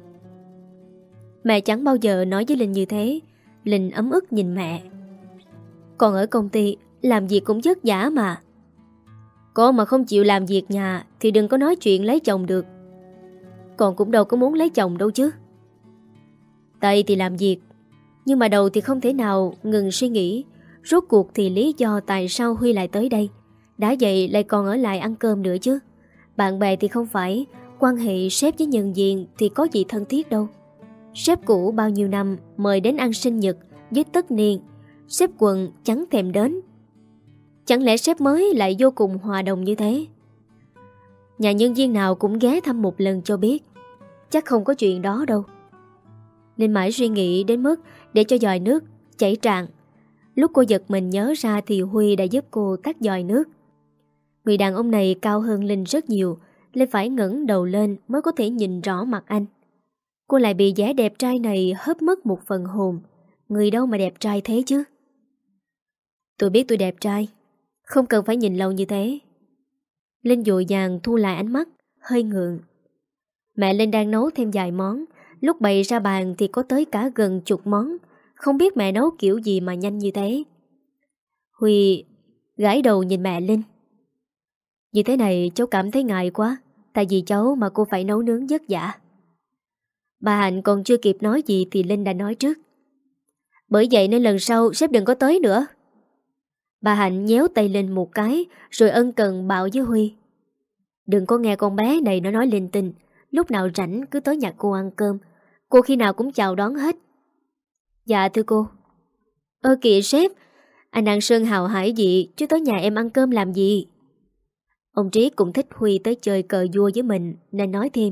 Mẹ chẳng bao giờ nói với Linh như thế. Linh ấm ức nhìn mẹ. Còn ở công ty làm việc cũng vất vả mà. Con mà không chịu làm việc nhà thì đừng có nói chuyện lấy chồng được. Con cũng đâu có muốn lấy chồng đâu chứ. Tay thì làm việc, nhưng mà đầu thì không thể nào ngừng suy nghĩ. Rốt cuộc thì lý do tại sao Huy lại tới đây, đã vậy lại còn ở lại ăn cơm nữa chứ. Bạn bè thì không phải, quan hệ sếp với nhân viên thì có gì thân thiết đâu. Sếp cũ bao nhiêu năm mời đến ăn sinh nhật với tất niên, sếp quần chẳng thèm đến. Chẳng lẽ sếp mới lại vô cùng hòa đồng như thế? Nhà nhân viên nào cũng ghé thăm một lần cho biết. Chắc không có chuyện đó đâu. Nên mãi suy nghĩ đến mức để cho giòi nước chảy tràn. Lúc cô giật mình nhớ ra thì Huy đã giúp cô tắt giòi nước. Người đàn ông này cao hơn Linh rất nhiều, Linh phải ngẩng đầu lên mới có thể nhìn rõ mặt anh. Cô lại bị vẻ đẹp trai này hớp mất một phần hồn. Người đâu mà đẹp trai thế chứ? Tôi biết tôi đẹp trai, không cần phải nhìn lâu như thế. Linh dội dàng thu lại ánh mắt, hơi ngượng. Mẹ Linh đang nấu thêm vài món. Lúc bày ra bàn thì có tới cả gần chục món. Không biết mẹ nấu kiểu gì mà nhanh như thế. Huy gãi đầu nhìn mẹ Linh. Như thế này cháu cảm thấy ngại quá. Tại vì cháu mà cô phải nấu nướng vất vả. Bà Hạnh còn chưa kịp nói gì thì Linh đã nói trước. Bởi vậy nên lần sau sếp đừng có tới nữa. Bà Hạnh nhéo tay Linh một cái rồi ân cần bảo với Huy. Đừng có nghe con bé này nó nói linh tinh. Lúc nào rảnh cứ tới nhà cô ăn cơm. Cô khi nào cũng chào đón hết. Dạ thưa cô. Ơ kìa sếp, anh ăn sơn hào hải gì chứ tới nhà em ăn cơm làm gì? Ông Trí cũng thích Huy tới chơi cờ vua với mình nên nói thêm.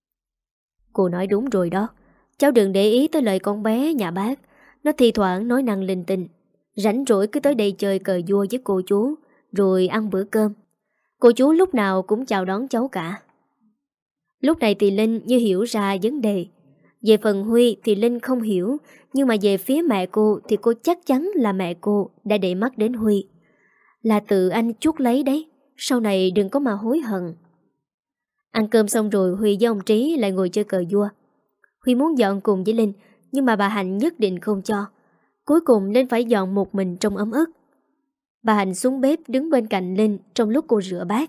Cô nói đúng rồi đó. Cháu đừng để ý tới lời con bé nhà bác. Nó thi thoảng nói năng linh tinh. Rảnh rỗi cứ tới đây chơi cờ vua với cô chú rồi ăn bữa cơm. Cô chú lúc nào cũng chào đón cháu cả. Lúc này thì Linh như hiểu ra vấn đề. Về phần Huy thì Linh không hiểu. Nhưng mà về phía mẹ cô thì cô chắc chắn là mẹ cô đã để mắt đến Huy. Là tự anh chuốc lấy đấy. Sau này đừng có mà hối hận. Ăn cơm xong rồi Huy với ông Trí lại ngồi chơi cờ vua. Huy muốn dọn cùng với Linh, nhưng mà bà Hạnh nhất định không cho. Cuối cùng Linh phải dọn một mình trong ấm ức. Bà Hạnh xuống bếp đứng bên cạnh Linh trong lúc cô rửa bát.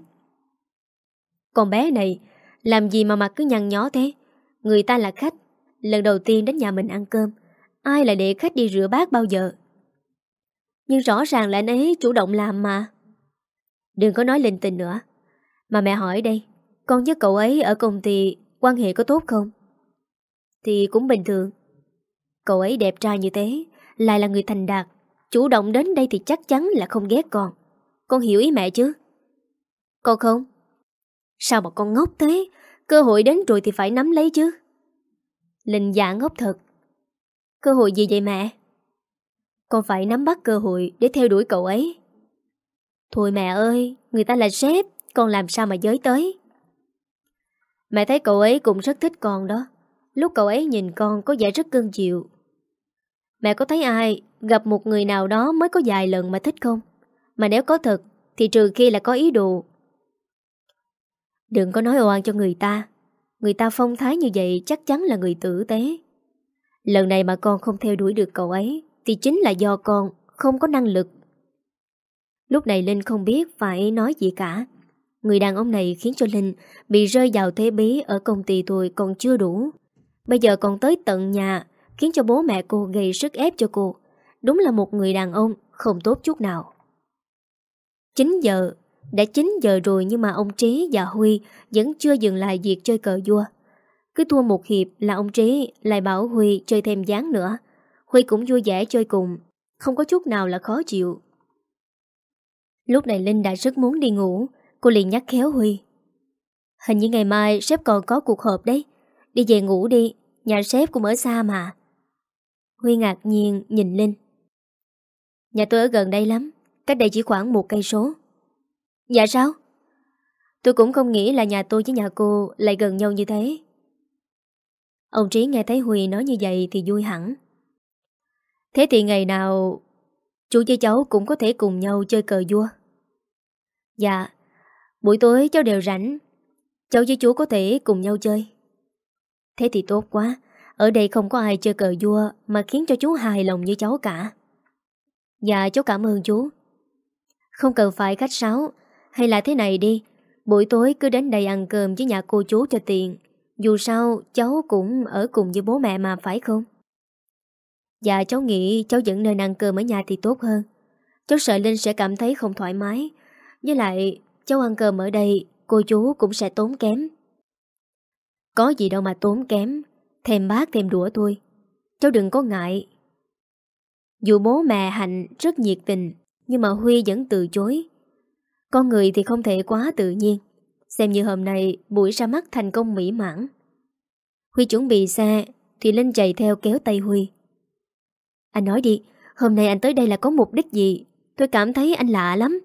Con bé này làm gì mà mặt cứ nhăn nhó thế? Người ta là khách, lần đầu tiên đến nhà mình ăn cơm, ai lại để khách đi rửa bát bao giờ? Nhưng rõ ràng là anh ấy chủ động làm mà. Đừng có nói linh tinh nữa. Mà mẹ hỏi đây, con với cậu ấy ở công ty quan hệ có tốt không? Thì cũng bình thường. Cậu ấy đẹp trai như thế, lại là người thành đạt, chủ động đến đây thì chắc chắn là không ghét con. Con hiểu ý mẹ chứ? Con không? Sao mà con ngốc thế? Cơ hội đến rồi thì phải nắm lấy chứ. Linh dạ ngốc thật. Cơ hội gì vậy mẹ? Con phải nắm bắt cơ hội để theo đuổi cậu ấy. Thôi mẹ ơi, người ta là sếp, con làm sao mà giới tới. Mẹ thấy cậu ấy cũng rất thích con đó. Lúc cậu ấy nhìn con có vẻ rất cưng chiều. Mẹ có thấy ai gặp một người nào đó mới có vài lần mà thích không? Mà nếu có thật thì trừ khi là có ý đồ. Đừng có nói oan cho người ta. Người ta phong thái như vậy chắc chắn là người tử tế. Lần này mà con không theo đuổi được cậu ấy thì chính là do con không có năng lực. Lúc này Linh không biết phải nói gì cả. Người đàn ông này khiến cho Linh bị rơi vào thế bí ở công ty thôi còn chưa đủ. Bây giờ còn tới tận nhà, khiến cho bố mẹ cô gây sức ép cho cô. Đúng là một người đàn ông không tốt chút nào. chín giờ, đã chín giờ rồi nhưng mà ông Trí và Huy vẫn chưa dừng lại việc chơi cờ vua. Cứ thua một hiệp là ông Trí lại bảo Huy chơi thêm ván nữa. Huy cũng vui vẻ chơi cùng, không có chút nào là khó chịu. Lúc này Linh đã rất muốn đi ngủ. Cô liền nhắc khéo Huy. Hình như ngày mai sếp còn có cuộc họp đấy. Đi về ngủ đi, nhà sếp cũng ở xa mà. Huy ngạc nhiên nhìn Linh. Nhà tôi ở gần đây lắm, cách đây chỉ khoảng một cây số. Dạ sao? Tôi cũng không nghĩ là nhà tôi với nhà cô lại gần nhau như thế. Ông Trí nghe thấy Huy nói như vậy thì vui hẳn. Thế thì ngày nào chú với cháu cũng có thể cùng nhau chơi cờ vua. Dạ, buổi tối cháu đều rảnh, cháu với chú có thể cùng nhau chơi. Thế thì tốt quá. Ở đây không có ai chơi cờ vua mà khiến cho chú hài lòng như cháu cả. Dạ cháu cảm ơn chú. Không cần phải khách sáo. Hay là thế này đi, buổi tối cứ đến đây ăn cơm với nhà cô chú cho tiện. Dù sao cháu cũng ở cùng với bố mẹ mà phải không? Dạ cháu nghĩ cháu vẫn nên ăn cơm ở nhà thì tốt hơn. Cháu sợ Linh sẽ cảm thấy không thoải mái. Với lại cháu ăn cơm ở đây cô chú cũng sẽ tốn kém. Có gì đâu mà tốn kém. Thêm bát thêm đũa thôi. Cháu đừng có ngại. Dù bố mẹ Hạnh rất nhiệt tình, nhưng mà Huy vẫn từ chối. Con người thì không thể quá tự nhiên. Xem như hôm nay buổi ra mắt thành công mỹ mãn. Huy chuẩn bị xe thì Linh chạy theo kéo tay Huy. Anh nói đi, hôm nay anh tới đây là có mục đích gì? Tôi cảm thấy anh lạ lắm.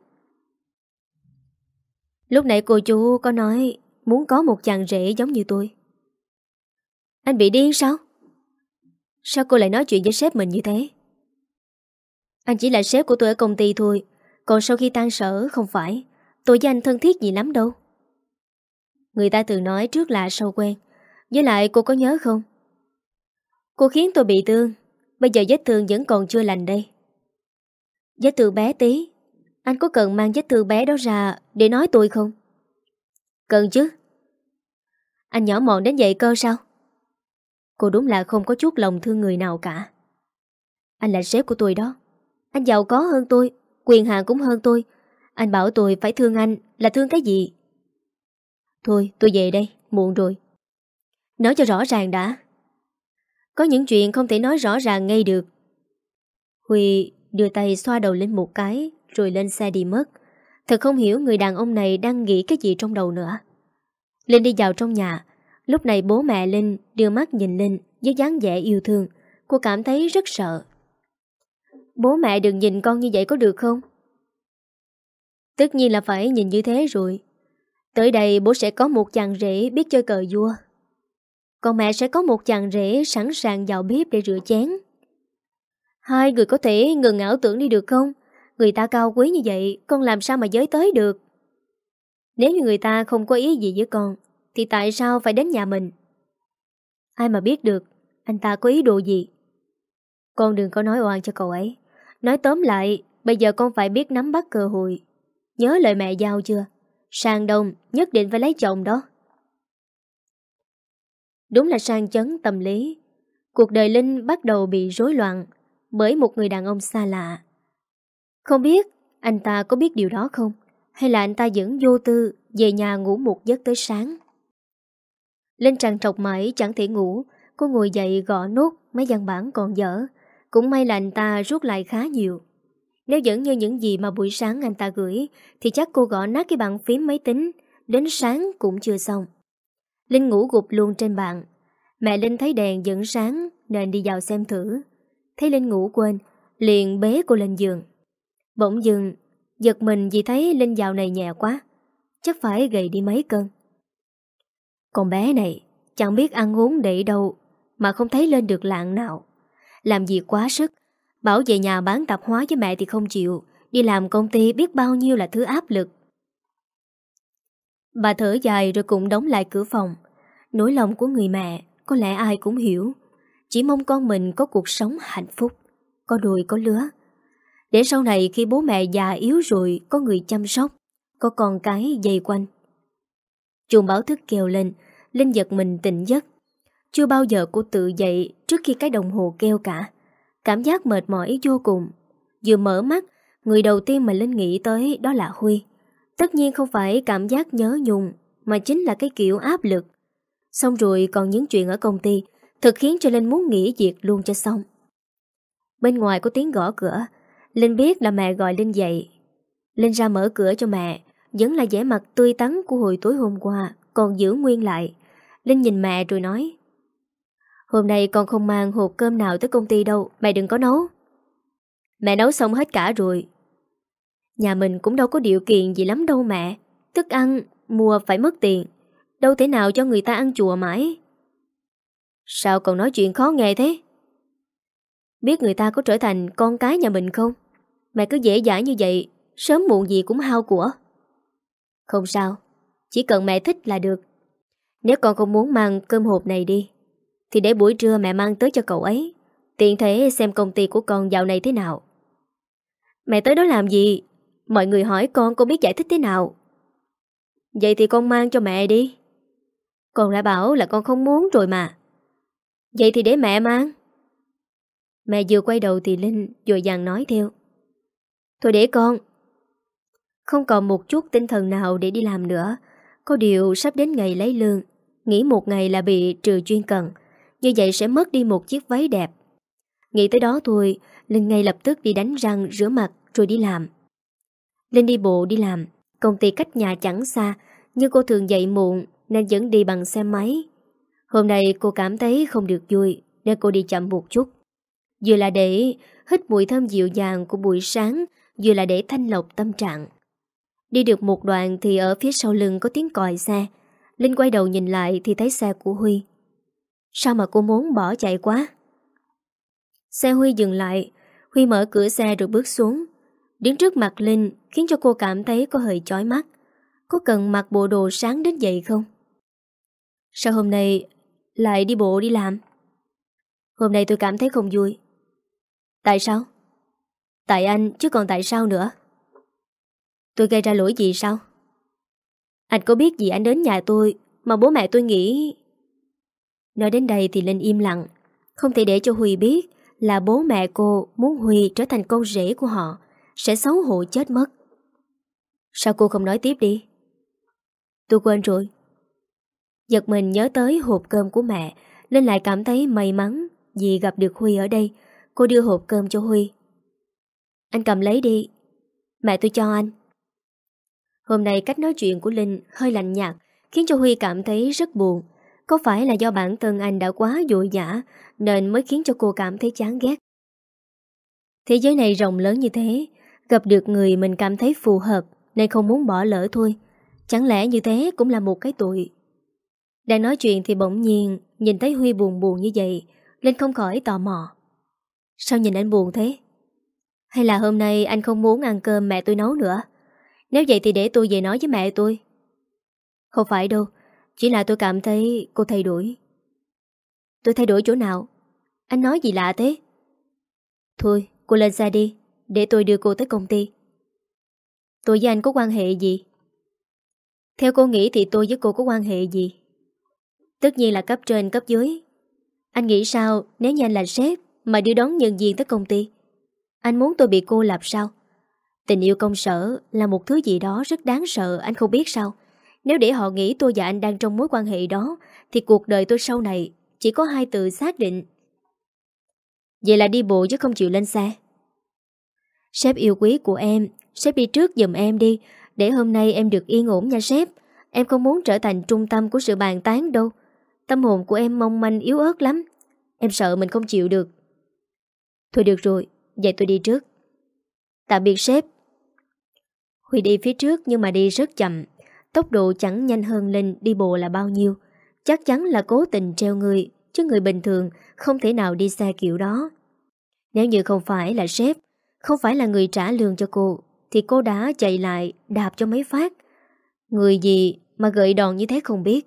Lúc nãy cô chú có nói muốn có một chàng rể giống như tôi. Anh bị điên sao? Sao cô lại nói chuyện với sếp mình như thế? Anh chỉ là sếp của tôi ở công ty thôi. Còn sau khi tan sở không phải. Tôi với anh thân thiết gì lắm đâu. Người ta thường nói trước lạ sau quen. Với lại cô có nhớ không? Cô khiến tôi bị thương. Bây giờ vết thương vẫn còn chưa lành đây. Vết thương bé tí. Anh có cần mang vết thương bé đó ra để nói tôi không? Cần chứ. Anh nhỏ mọn đến vậy cơ sao? Cô đúng là không có chút lòng thương người nào cả. Anh là sếp của tôi đó. Anh giàu có hơn tôi, quyền hạn cũng hơn tôi. Anh bảo tôi phải thương anh là thương cái gì? Thôi tôi về đây, muộn rồi. Nói cho rõ ràng đã. Có những chuyện không thể nói rõ ràng ngay được. Huy đưa tay xoa đầu lên một cái rồi lên xe đi mất. Thật không hiểu người đàn ông này đang nghĩ cái gì trong đầu nữa. Linh đi vào trong nhà. Lúc này bố mẹ Linh đưa mắt nhìn Linh với dáng vẻ yêu thương. Cô cảm thấy rất sợ. Bố mẹ đừng nhìn con như vậy có được không? Tất nhiên là phải nhìn như thế rồi. Tới đây bố sẽ có một chàng rể biết chơi cờ vua. Còn mẹ sẽ có một chàng rể sẵn sàng vào bếp để rửa chén. Hai người có thể ngừng ảo tưởng đi được không? Người ta cao quý như vậy, con làm sao mà giới tới được? Nếu như người ta không có ý gì với con, thì tại sao phải đến nhà mình? Ai mà biết được anh ta có ý đồ gì? Con đừng có nói oan cho cậu ấy. Nói tóm lại, bây giờ con phải biết nắm bắt cơ hội. Nhớ lời mẹ giao chưa? Sang đông nhất định phải lấy chồng đó. Đúng là sang chấn tâm lý. Cuộc đời Linh bắt đầu bị rối loạn bởi một người đàn ông xa lạ. Không biết anh ta có biết điều đó không? Hay là anh ta vẫn vô tư về nhà ngủ một giấc tới sáng? Linh trằn trọc mãi chẳng thể ngủ. Cô ngồi dậy gõ nốt mấy văn bản còn dở. Cũng may là anh ta rút lại khá nhiều. Nếu vẫn như những gì mà buổi sáng anh ta gửi thì chắc cô gõ nát cái bàn phím máy tính đến sáng cũng chưa xong. Linh ngủ gục luôn trên bàn. Mẹ Linh thấy đèn vẫn sáng nên đi vào xem thử. Thấy Linh ngủ quên, liền bế cô lên giường. Bỗng dưng giật mình vì thấy Linh dạo này nhẹ quá. Chắc phải gầy đi mấy cân. Con bé này chẳng biết ăn uống để đâu mà không thấy lên được lạng nào. Làm việc quá sức. Bảo về nhà bán tạp hóa với mẹ thì không chịu. Đi làm công ty biết bao nhiêu là thứ áp lực. Bà thở dài rồi cũng đóng lại cửa phòng. Nỗi lòng của người mẹ có lẽ ai cũng hiểu. Chỉ mong con mình có cuộc sống hạnh phúc, có đôi có lứa, để sau này khi bố mẹ già yếu rồi có người chăm sóc, có con cái dây quanh. Chuông báo thức kêu lên. Linh giật mình tỉnh giấc. Chưa bao giờ cô tự dậy trước khi cái đồng hồ kêu cả. Cảm giác mệt mỏi vô cùng. Vừa mở mắt, người đầu tiên mà Linh nghĩ tới đó là Huy. Tất nhiên không phải cảm giác nhớ nhung, mà chính là cái kiểu áp lực. Xong rồi còn những chuyện ở công ty thật khiến cho Linh muốn nghỉ việc luôn cho xong. Bên ngoài có tiếng gõ cửa. Linh biết là mẹ gọi Linh dậy. Linh ra mở cửa cho mẹ. Vẫn là vẻ mặt tươi tắn của hồi tối hôm qua, còn giữ nguyên lại. Linh nhìn mẹ rồi nói: Hôm nay con không mang hộp cơm nào tới công ty đâu, mẹ đừng có nấu. Mẹ nấu xong hết cả rồi. Nhà mình cũng đâu có điều kiện gì lắm đâu mẹ. Thức ăn mua phải mất tiền, đâu thể nào cho người ta ăn chùa mãi. Sao còn nói chuyện khó nghe thế? Biết người ta có trở thành con cái nhà mình không? Mẹ cứ dễ dãi như vậy, sớm muộn gì cũng hao của. Không sao, chỉ cần mẹ thích là được. Nếu con không muốn mang cơm hộp này đi, thì để buổi trưa mẹ mang tới cho cậu ấy, tiện thể xem công ty của con dạo này thế nào. Mẹ tới đó làm gì? Mọi người hỏi con, con biết giải thích thế nào? Vậy thì con mang cho mẹ đi. Con đã bảo là con không muốn rồi mà. Vậy thì để mẹ mang. Mẹ vừa quay đầu thì Linh vội vàng nói theo. Thôi để con. Không còn một chút tinh thần nào để đi làm nữa. Có điều sắp đến ngày lấy lương, nghỉ một ngày là bị trừ chuyên cần. Như vậy sẽ mất đi một chiếc váy đẹp. Nghĩ tới đó thôi, Linh ngay lập tức đi đánh răng, rửa mặt rồi đi làm. Linh đi bộ đi làm. Công ty cách nhà chẳng xa, nhưng cô thường dậy muộn nên vẫn đi bằng xe máy. Hôm nay cô cảm thấy không được vui nên cô đi chậm một chút. Vừa là để hít mùi thơm dịu dàng của buổi sáng, vừa là để thanh lọc tâm trạng. Đi được một đoạn thì ở phía sau lưng có tiếng còi xe. Linh quay đầu nhìn lại thì thấy xe của Huy. Sao mà cô muốn bỏ chạy quá? Xe Huy dừng lại. Huy mở cửa xe rồi bước xuống. Đứng trước mặt Linh khiến cho cô cảm thấy có hơi chói mắt. Có cần mặc bộ đồ sáng đến vậy không? Sao hôm nay lại đi bộ đi làm? Hôm nay tôi cảm thấy không vui. Tại sao? Tại anh chứ còn tại sao nữa? Tôi gây ra lỗi gì sao? Anh có biết gì anh đến nhà tôi mà bố mẹ tôi nghĩ... Nói đến đây thì Linh im lặng. Không thể để cho Huy biết là bố mẹ cô muốn Huy trở thành con rể của họ, sẽ xấu hổ chết mất. Sao cô không nói tiếp đi? Tôi quên rồi. Giật mình nhớ tới hộp cơm của mẹ, Linh lại cảm thấy may mắn vì gặp được Huy ở đây. Cô đưa hộp cơm cho Huy. Anh cầm lấy đi, mẹ tôi cho anh. Hôm nay cách nói chuyện của Linh hơi lạnh nhạt, khiến cho Huy cảm thấy rất buồn. Có phải là do bản thân anh đã quá vội vã nên mới khiến cho cô cảm thấy chán ghét? Thế giới này rộng lớn như thế, gặp được người mình cảm thấy phù hợp nên không muốn bỏ lỡ thôi. Chẳng lẽ như thế cũng là một cái tội? Đang nói chuyện thì bỗng nhiên nhìn thấy Huy buồn buồn như vậy, Linh không khỏi tò mò. Sao nhìn anh buồn thế? Hay là hôm nay anh không muốn ăn cơm mẹ tôi nấu nữa? Nếu vậy thì để tôi về nói với mẹ tôi. Không phải đâu, chỉ là tôi cảm thấy cô thay đổi. Tôi thay đổi chỗ nào? Anh nói gì lạ thế? Thôi, cô lên xe đi, để tôi đưa cô tới công ty. Tôi với anh có quan hệ gì? Theo cô nghĩ thì tôi với cô có quan hệ gì? Tất nhiên là cấp trên cấp dưới. Anh nghĩ sao nếu như anh là sếp mà đưa đón nhân viên tới công ty? Anh muốn tôi bị cô lập sao? Tình yêu công sở là một thứ gì đó rất đáng sợ, anh không biết sao? Nếu để họ nghĩ tôi và anh đang trong mối quan hệ đó thì cuộc đời tôi sau này chỉ có hai từ xác định. Vậy là đi bộ chứ không chịu lên xe. Sếp yêu quý của em, sếp đi trước giùm em đi, để hôm nay em được yên ổn nha sếp. Em không muốn trở thành trung tâm của sự bàn tán đâu. Tâm hồn của em mong manh yếu ớt lắm. Em sợ mình không chịu được. Thôi được rồi, vậy tôi đi trước. Tạm biệt sếp. Huy đi phía trước nhưng mà đi rất chậm. Tốc độ chẳng nhanh hơn Linh đi bộ là bao nhiêu. Chắc chắn là cố tình treo người, chứ người bình thường không thể nào đi xe kiểu đó. Nếu như không phải là sếp, không phải là người trả lương cho cô, thì cô đã chạy lại đạp cho mấy phát. Người gì mà gợi đòn như thế không biết.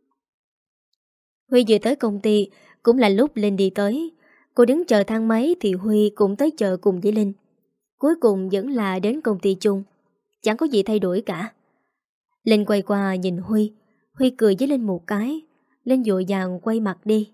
Huy vừa tới công ty cũng là lúc Linh đi tới. Cô đứng chờ thang máy thì Huy cũng tới chờ cùng với Linh. Cuối cùng vẫn là đến công ty chung. Chẳng có gì thay đổi cả. Linh quay qua nhìn Huy. Huy cười với Linh một cái. Linh vội vàng quay mặt đi.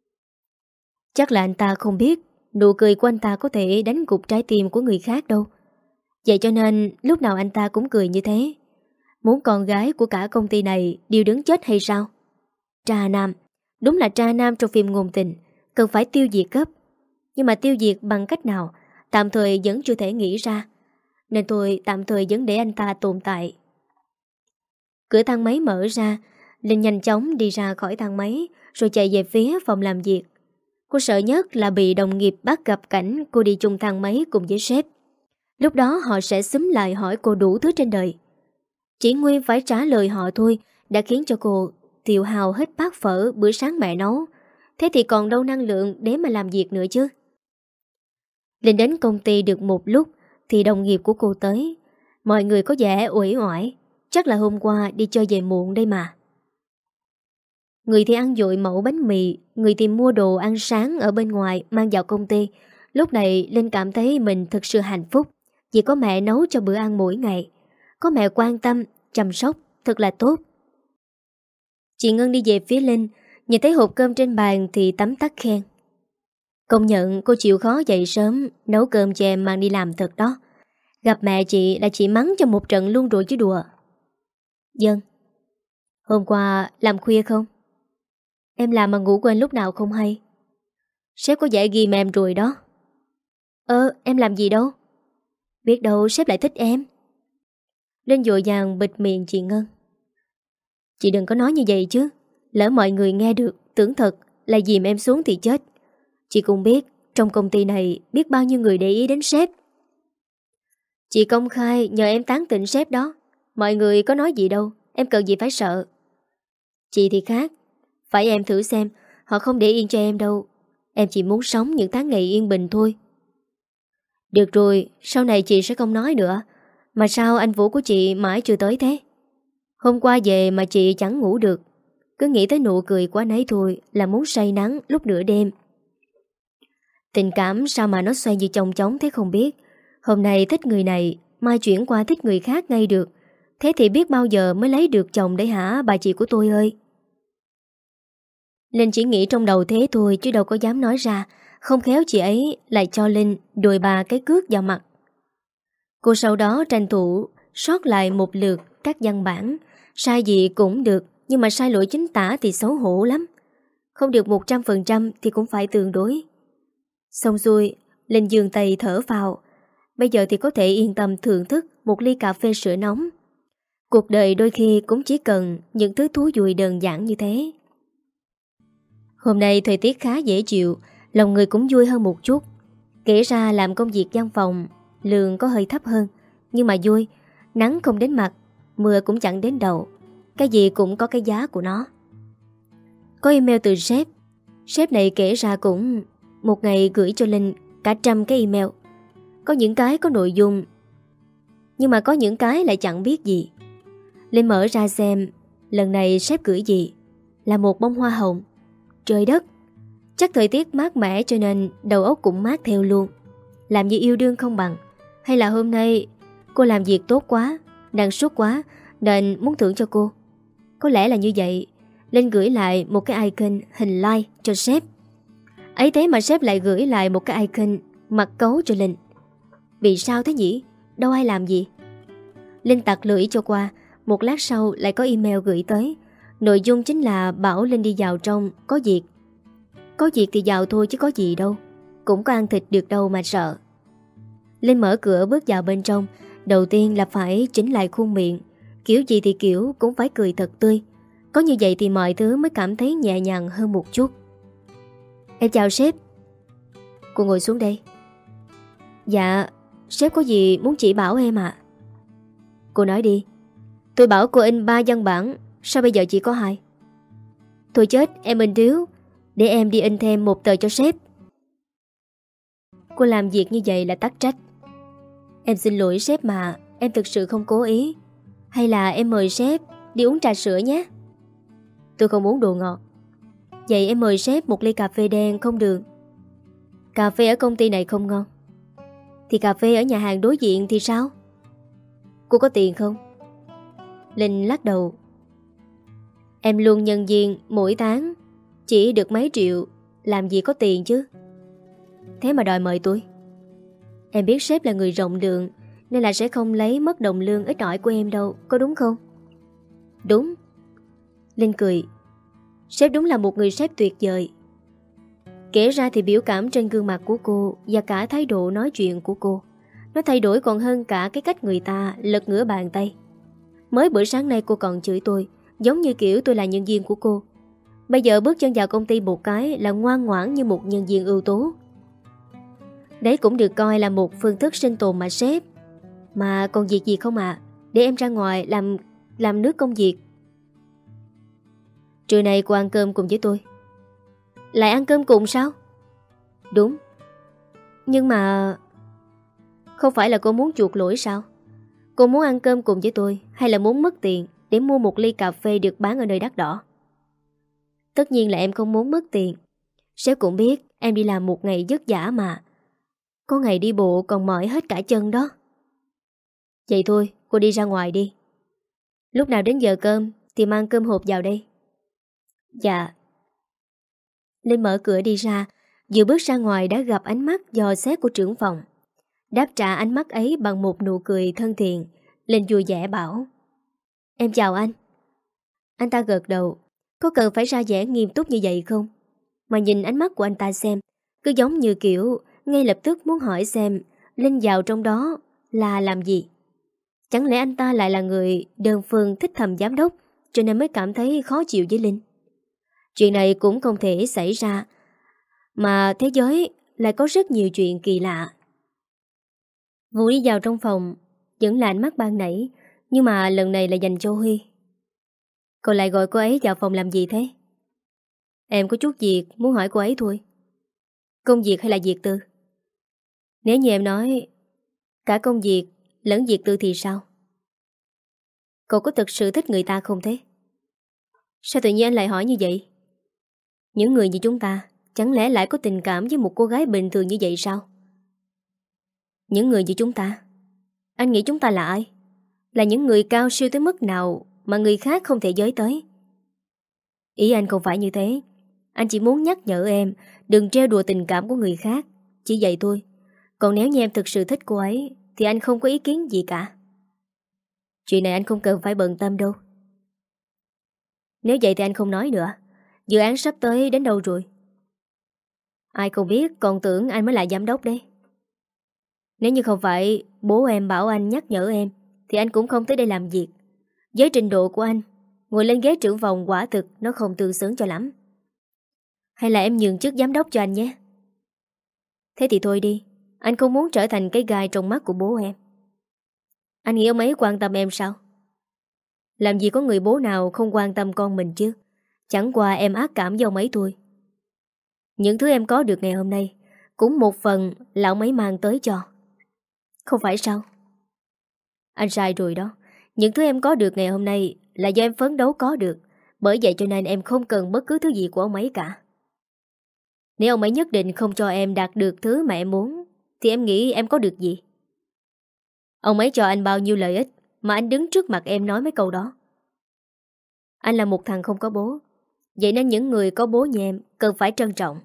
Chắc là anh ta không biết nụ cười của anh ta có thể đánh gục trái tim của người khác đâu. Vậy cho nên lúc nào anh ta cũng cười như thế. Muốn con gái của cả công ty này đều đứng chết hay sao? Tra nam. Đúng là tra nam trong phim ngôn tình. Cần phải tiêu diệt gấp. Nhưng mà tiêu diệt bằng cách nào tạm thời vẫn chưa thể nghĩ ra. Nên tôi tạm thời vẫn để anh ta tồn tại. Cửa thang máy mở ra. Linh nhanh chóng đi ra khỏi thang máy rồi chạy về phía phòng làm việc. Cô sợ nhất là bị đồng nghiệp bắt gặp cảnh cô đi chung thang máy cùng với sếp. Lúc đó họ sẽ xúm lại hỏi cô đủ thứ trên đời. Chỉ nguyên phải trả lời họ thôi đã khiến cho cô tiêu hào hết bát phở bữa sáng mẹ nấu. Thế thì còn đâu năng lượng để mà làm việc nữa chứ. Linh đến công ty được một lúc thì đồng nghiệp của cô tới. Mọi người có vẻ uể oải. Chắc là hôm qua đi chơi về muộn đây mà. Người thì ăn dội mẩu bánh mì, người thì mua đồ ăn sáng ở bên ngoài mang vào công ty. Lúc này Linh cảm thấy mình thực sự hạnh phúc vì có mẹ nấu cho bữa ăn mỗi ngày. Có mẹ quan tâm, chăm sóc, thật là tốt. Chị Ngân đi về phía Linh, nhìn thấy hộp cơm trên bàn thì tấm tắc khen. Công nhận cô chịu khó dậy sớm, nấu cơm cho em mang đi làm thật đó. Gặp mẹ chị là chị mắng cho một trận luôn rồi chứ đùa. Dân. Hôm qua làm khuya không? Em làm mà ngủ quên lúc nào không hay. Sếp có vẻ ghim em rồi đó. Ơ, em làm gì đâu? Biết đâu sếp lại thích em. Linh dội dàng bịt miệng chị Ngân. Chị đừng có nói như vậy chứ. Lỡ mọi người nghe được, tưởng thật là dìm em xuống thì chết. Chị cũng biết, trong công ty này biết bao nhiêu người để ý đến sếp. Chị công khai nhờ em tán tỉnh sếp đó. Mọi người có nói gì đâu, em cần gì phải sợ. Chị thì khác. Phải em thử xem, họ không để yên cho em đâu. Em chỉ muốn sống những tháng ngày yên bình thôi. Được rồi, sau này chị sẽ không nói nữa. Mà sao anh Vũ của chị mãi chưa tới thế? Hôm qua về mà chị chẳng ngủ được. Cứ nghĩ tới nụ cười của anh ấy thôi là muốn say nắng lúc nửa đêm. Tình cảm sao mà nó xoay như chong chóng thế không biết. Hôm nay thích người này, mai chuyển qua thích người khác ngay được. Thế thì biết bao giờ mới lấy được chồng đấy hả bà chị của tôi ơi. Linh chỉ nghĩ trong đầu thế thôi chứ đâu có dám nói ra. Không khéo chị ấy lại cho Linh đùi bà cái cước vào mặt. Cô sau đó tranh thủ sót lại một lượt các văn bản. Sai gì cũng được, nhưng mà sai lỗi chính tả thì xấu hổ lắm. Không được một trăm phần trăm thì cũng phải tương đối. Xong xuôi, Linh giương tay thở vào. Bây giờ thì có thể yên tâm thưởng thức một ly cà phê sữa nóng. Cuộc đời đôi khi cũng chỉ cần những thứ thú vui đơn giản như thế. Hôm nay thời tiết khá dễ chịu, lòng người cũng vui hơn một chút. Kể ra làm công việc văn phòng, lương có hơi thấp hơn, nhưng mà vui. Nắng không đến mặt, mưa cũng chẳng đến đầu. Cái gì cũng có cái giá của nó. Có email từ sếp. Sếp này kể ra cũng một ngày gửi cho Linh cả trăm cái email. Có những cái có nội dung, nhưng mà có những cái lại chẳng biết gì. Linh mở ra xem, lần này sếp gửi gì? Là một bông hoa hồng. Trời đất! Chắc thời tiết mát mẻ cho nên đầu óc cũng mát theo luôn. Làm như yêu đương không bằng. Hay là hôm nay cô làm việc tốt quá, năng suất quá nên muốn thưởng cho cô. Có lẽ là như vậy. Linh gửi lại một cái icon hình like cho sếp. Ấy thế mà sếp lại gửi lại một cái icon mặt cấu cho Linh. Vì sao thế nhỉ? Đâu ai làm gì? Linh tặc lưỡi cho qua. Một lát sau lại có email gửi tới. Nội dung chính là bảo Linh đi vào trong. Có việc. Có việc thì vào thôi chứ có gì đâu. Cũng có ăn thịt được đâu mà sợ. Linh mở cửa bước vào bên trong. Đầu tiên là phải chỉnh lại khuôn miệng. Kiểu gì thì kiểu cũng phải cười thật tươi. Có như vậy thì mọi thứ mới cảm thấy nhẹ nhàng hơn một chút. Em chào sếp. Cô ngồi xuống đây. Dạ, sếp có gì muốn chỉ bảo em ạ? À? Cô nói đi. Tôi bảo cô in ba văn bản, sao bây giờ chỉ có hai? Thôi chết, em in thiếu. Để em đi in thêm một tờ cho sếp. Cô làm việc như vậy là tắc trách. Em xin lỗi sếp mà, em thực sự không cố ý. Hay là em mời sếp đi uống trà sữa nhé. Tôi không uống đồ ngọt. Vậy em mời sếp một ly cà phê đen không đường. Cà phê ở công ty này không ngon. Thì cà phê ở nhà hàng đối diện thì sao? Cô có tiền không? Linh lắc đầu. Em luôn nhân viên mỗi tháng chỉ được mấy triệu, làm gì có tiền chứ. Thế mà đòi mời tôi. Em biết sếp là người rộng lượng nên là sẽ không lấy mất đồng lương ít ỏi của em đâu, có đúng không? Đúng. Linh cười. Sếp đúng là một người sếp tuyệt vời. Kể ra thì biểu cảm trên gương mặt của cô và cả thái độ nói chuyện của cô, nó thay đổi còn hơn cả cái cách người ta lật ngửa bàn tay. Mới bữa sáng nay cô còn chửi tôi, giống như kiểu tôi là nhân viên của cô. Bây giờ bước chân vào công ty một cái là ngoan ngoãn như một nhân viên ưu tú. Đấy cũng được coi là một phương thức sinh tồn mà sếp. Mà còn việc gì không ạ? À? Để em ra ngoài làm làm nước công việc. Trưa nay cô ăn cơm cùng với tôi. Lại ăn cơm cùng sao? Đúng. Nhưng mà không phải là cô muốn chuộc lỗi sao? Cô muốn ăn cơm cùng với tôi hay là muốn mất tiền để mua một ly cà phê được bán ở nơi đắt đỏ? Tất nhiên là em không muốn mất tiền. Sếp cũng biết em đi làm một ngày vất vả mà. Có ngày đi bộ còn mỏi hết cả chân đó. Vậy thôi, cô đi ra ngoài đi. Lúc nào đến giờ cơm thì mang cơm hộp vào đây. Dạ. Linh mở cửa đi ra. Vừa bước ra ngoài đã gặp ánh mắt dò xét của trưởng phòng. Đáp trả ánh mắt ấy bằng một nụ cười thân thiện. Linh vui vẻ bảo: Em chào anh. Anh ta gật đầu. Có cần phải ra vẻ nghiêm túc như vậy không? Mà nhìn ánh mắt của anh ta xem, cứ giống như kiểu ngay lập tức muốn hỏi xem Linh vào trong đó là làm gì. Chẳng lẽ anh ta lại là người đơn phương thích thầm giám đốc, cho nên mới cảm thấy khó chịu với Linh? Chuyện này cũng không thể xảy ra, mà thế giới lại có rất nhiều chuyện kỳ lạ. Vũ đi vào trong phòng, vẫn là ánh mắt ban nãy, nhưng mà lần này là dành cho Huy. Cậu lại gọi cô ấy vào phòng làm gì thế? Em có chút việc muốn hỏi cô ấy thôi. Công việc hay là việc tư? Nếu như em nói cả công việc lẫn việc tư thì sao? Cậu có thực sự thích người ta không thế? Sao tự nhiên anh lại hỏi như vậy? Những người như chúng ta chẳng lẽ lại có tình cảm với một cô gái bình thường như vậy sao? Những người như chúng ta? Anh nghĩ chúng ta là ai? Là những người cao siêu tới mức nào mà người khác không thể giới tới? Ý anh không phải như thế. Anh chỉ muốn nhắc nhở em đừng trêu đùa tình cảm của người khác. Chỉ vậy thôi. Còn nếu như em thực sự thích cô ấy thì anh không có ý kiến gì cả. Chuyện này anh không cần phải bận tâm đâu. Nếu vậy thì anh không nói nữa. Dự án sắp tới đến đâu rồi? Ai không biết, còn tưởng anh mới là giám đốc đấy. Nếu như không phải bố em bảo anh nhắc nhở em thì anh cũng không tới đây làm việc. Với trình độ của anh, ngồi lên ghế trưởng phòng quả thực nó không tương xứng cho lắm. Hay là em nhường chức giám đốc cho anh nhé. Thế thì thôi đi. Anh không muốn trở thành cái gai trong mắt của bố em. Anh nghĩ ông ấy quan tâm em sao? Làm gì có người bố nào không quan tâm con mình chứ. Chẳng qua em ác cảm với ông ấy thôi. Những thứ em có được ngày hôm nay cũng một phần là ông ấy mang tới cho. Không phải sao? Anh sai rồi đó. Những thứ em có được ngày hôm nay là do em phấn đấu có được. Bởi vậy cho nên em không cần bất cứ thứ gì của ông ấy cả. Nếu ông ấy nhất định không cho em đạt được thứ mà em muốn thì em nghĩ em có được gì? Ông ấy cho anh bao nhiêu lợi ích mà anh đứng trước mặt em nói mấy câu đó? Anh là một thằng không có bố. Vậy nên những người có bố như em cần phải trân trọng.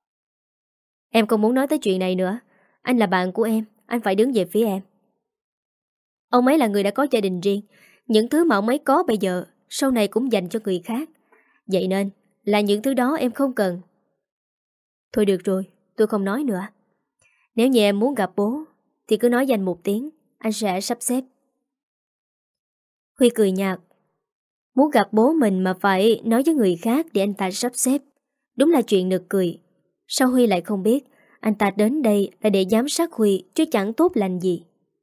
Em không muốn nói tới chuyện này nữa. Anh là bạn của em. Anh phải đứng về phía em. Ông ấy là người đã có gia đình riêng. Những thứ mà ông ấy có bây giờ sau này cũng dành cho người khác. Vậy nên là những thứ đó em không cần. Thôi được rồi, tôi không nói nữa. Nếu như em muốn gặp bố thì cứ nói dành một tiếng, anh sẽ sắp xếp. Huy cười nhạt. Muốn gặp bố mình mà phải nói với người khác để anh ta sắp xếp. Đúng là chuyện nực cười. Sao Huy lại không biết anh ta đến đây là để giám sát Huy chứ chẳng tốt lành gì.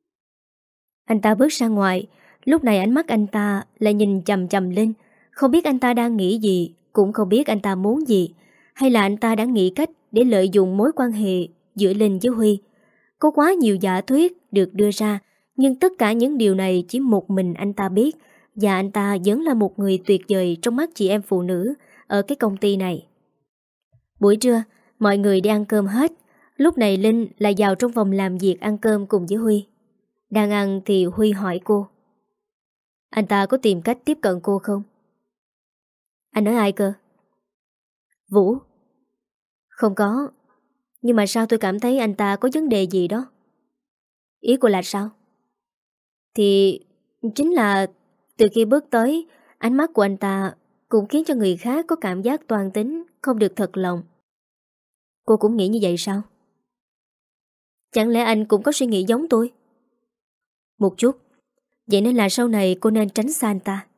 Anh ta bước ra ngoài. Lúc này ánh mắt anh ta lại nhìn chầm chầm Linh. Không biết anh ta đang nghĩ gì, cũng không biết anh ta muốn gì. Hay là anh ta đã nghĩ cách để lợi dụng mối quan hệ giữa Linh với Huy. Có quá nhiều giả thuyết được đưa ra, nhưng tất cả những điều này chỉ một mình anh ta biết. Và anh ta vẫn là một người tuyệt vời trong mắt chị em phụ nữ ở cái công ty này. Buổi trưa, mọi người đi ăn cơm hết. Lúc này Linh lại vào trong phòng làm việc ăn cơm cùng với Huy. Đang ăn thì Huy hỏi cô: Anh ta có tìm cách tiếp cận cô không? Anh nói ai cơ? Vũ. Không có. Nhưng mà sao tôi cảm thấy anh ta có vấn đề gì đó? Ý cô là sao? Thì chính là từ khi bước tới, ánh mắt của anh ta cũng khiến cho người khác có cảm giác toan tính, không được thật lòng. Cô cũng nghĩ như vậy sao? Chẳng lẽ anh cũng có suy nghĩ giống tôi? Một chút. Vậy nên là sau này cô nên tránh xa anh ta.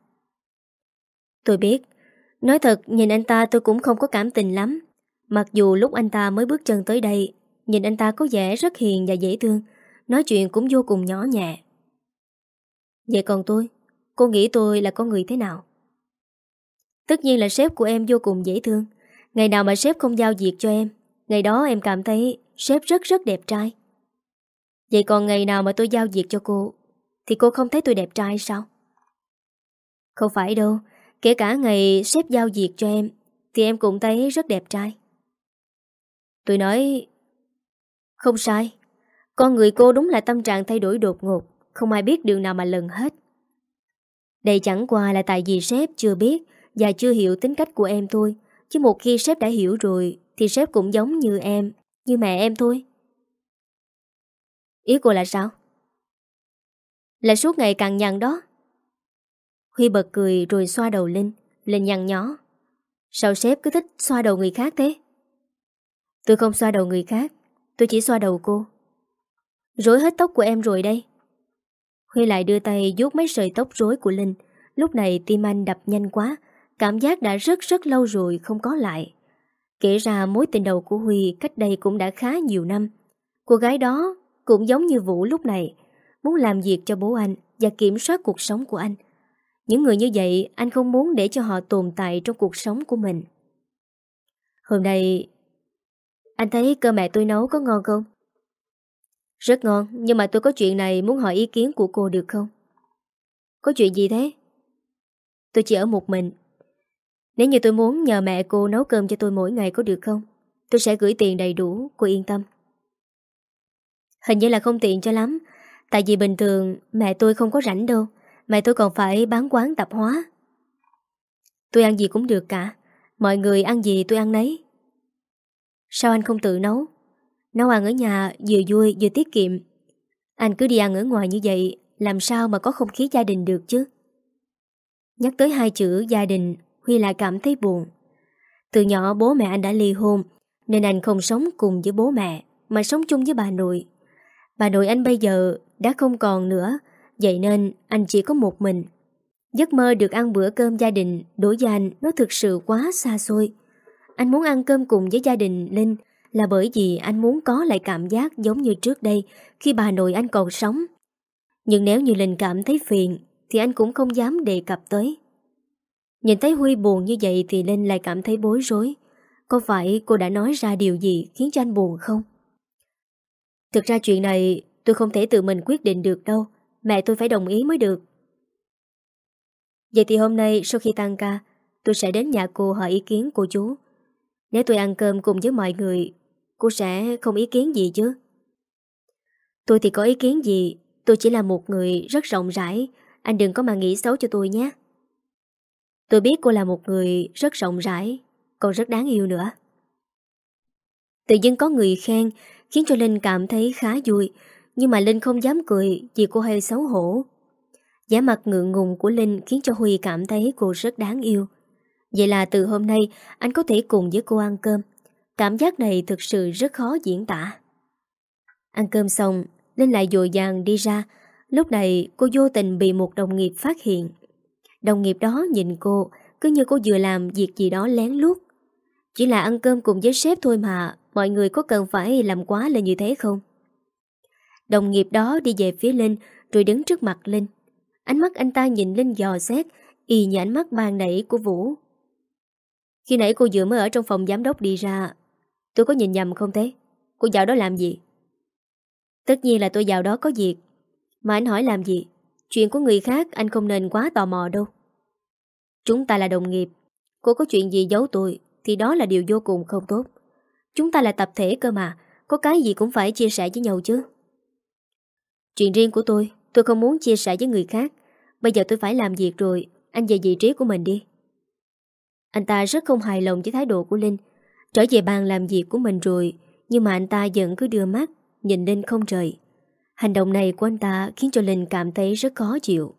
Tôi biết. Nói thật, nhìn anh ta tôi cũng không có cảm tình lắm. Mặc dù lúc anh ta mới bước chân tới đây, nhìn anh ta có vẻ rất hiền và dễ thương, nói chuyện cũng vô cùng nhỏ nhẹ. Vậy còn tôi? Cô nghĩ tôi là con người thế nào? Tất nhiên là sếp của em vô cùng dễ thương. Ngày nào mà sếp không giao việc cho em, ngày đó em cảm thấy sếp rất rất đẹp trai. Vậy còn ngày nào mà tôi giao việc cho cô thì cô không thấy tôi đẹp trai sao? Không phải đâu. Kể cả ngày sếp giao việc cho em thì em cũng thấy rất đẹp trai. Tôi nói không sai. Con người cô đúng là tâm trạng thay đổi đột ngột, không ai biết đường nào mà lần hết. Đây chẳng qua là tại vì sếp chưa biết và chưa hiểu tính cách của em thôi. Chứ một khi sếp đã hiểu rồi thì sếp cũng giống như em, như mẹ em thôi. Ý cô là sao? Là suốt ngày cằn nhằn đó. Huy bật cười rồi xoa đầu Linh. Linh nhăn nhó. Sao sếp cứ thích xoa đầu người khác thế? Tôi không xoa đầu người khác, tôi chỉ xoa đầu cô. Rối hết tóc của em rồi đây. Huy lại đưa tay vuốt mấy sợi tóc rối của Linh. Lúc này tim anh đập nhanh quá, cảm giác đã rất rất lâu rồi không có lại. Kể ra mối tình đầu của Huy cách đây cũng đã khá nhiều năm. Cô gái đó cũng giống như Vũ lúc này, muốn làm việc cho bố anh và kiểm soát cuộc sống của anh. Những người như vậy anh không muốn để cho họ tồn tại trong cuộc sống của mình. Hôm nay anh thấy cơm mẹ tôi nấu có ngon không? Rất ngon, nhưng mà tôi có chuyện này muốn hỏi ý kiến của cô được không? Có chuyện gì thế? Tôi chỉ ở một mình. Nếu như tôi muốn nhờ mẹ cô nấu cơm cho tôi mỗi ngày có được không? Tôi sẽ gửi tiền đầy đủ, cô yên tâm. Hình như là không tiện cho lắm. Tại vì bình thường mẹ tôi không có rảnh đâu. Mẹ tôi còn phải bán quán tạp hóa. Tôi ăn gì cũng được cả. Mọi người ăn gì tôi ăn nấy. Sao anh không tự nấu? Nấu ăn ở nhà vừa vui vừa tiết kiệm. Anh cứ đi ăn ở ngoài như vậy, làm sao mà có không khí gia đình được chứ? Nhắc tới hai chữ gia đình, Huy lại cảm thấy buồn. Từ nhỏ bố mẹ anh đã ly hôn, nên anh không sống cùng với bố mẹ, mà sống chung với bà nội. Bà nội anh bây giờ đã không còn nữa, vậy nên anh chỉ có một mình. Giấc mơ được ăn bữa cơm gia đình đối với anh nó thực sự quá xa xôi. Anh muốn ăn cơm cùng với gia đình Linh là bởi vì anh muốn có lại cảm giác giống như trước đây khi bà nội anh còn sống. Nhưng nếu như Linh cảm thấy phiền thì anh cũng không dám đề cập tới. Nhìn thấy Huy buồn như vậy thì Linh lại cảm thấy bối rối. Có phải cô đã nói ra điều gì khiến cho anh buồn không? Thực ra chuyện này tôi không thể tự mình quyết định được đâu. Mẹ tôi phải đồng ý mới được. Vậy thì hôm nay sau khi tan ca, tôi sẽ đến nhà cô hỏi ý kiến cô chú. Nếu tôi ăn cơm cùng với mọi người, cô sẽ không ý kiến gì chứ? Tôi thì có ý kiến gì, tôi chỉ là một người rất rộng rãi. Anh đừng có mà nghĩ xấu cho tôi nhé. Tôi biết cô là một người rất rộng rãi, còn rất đáng yêu nữa. Tự dưng có người khen khiến cho Linh cảm thấy khá vui. Nhưng mà Linh không dám cười vì cô hơi xấu hổ. Vẻ mặt ngượng ngùng của Linh khiến cho Huy cảm thấy cô rất đáng yêu. Vậy là từ hôm nay anh có thể cùng với cô ăn cơm. Cảm giác này thực sự rất khó diễn tả. Ăn cơm xong, Linh lại vội vàng đi ra. Lúc này cô vô tình bị một đồng nghiệp phát hiện. Đồng nghiệp đó nhìn cô cứ như cô vừa làm việc gì đó lén lút. Chỉ là ăn cơm cùng với sếp thôi mà, mọi người có cần phải làm quá lên như thế không? Đồng nghiệp đó đi về phía Linh rồi đứng trước mặt Linh. Ánh mắt anh ta nhìn Linh dò xét, y như ánh mắt ban nãy của Vũ. Khi nãy cô vừa mới ở trong phòng giám đốc đi ra, tôi có nhìn nhầm không thế? Cô vào đó làm gì? Tất nhiên là tôi vào đó có việc. Mà anh hỏi làm gì? Chuyện của người khác anh không nên quá tò mò đâu. Chúng ta là đồng nghiệp. Cô có chuyện gì giấu tôi thì đó là điều vô cùng không tốt. Chúng ta là tập thể cơ mà, có cái gì cũng phải chia sẻ với nhau chứ. Chuyện riêng của tôi, tôi không muốn chia sẻ với người khác. Bây giờ tôi phải làm việc rồi, anh về vị trí của mình đi. Anh ta rất không hài lòng với thái độ của Linh. Trở về bàn làm việc của mình rồi, nhưng mà anh ta vẫn cứ đưa mắt nhìn Linh không rời. Hành động này của anh ta khiến cho Linh cảm thấy rất khó chịu.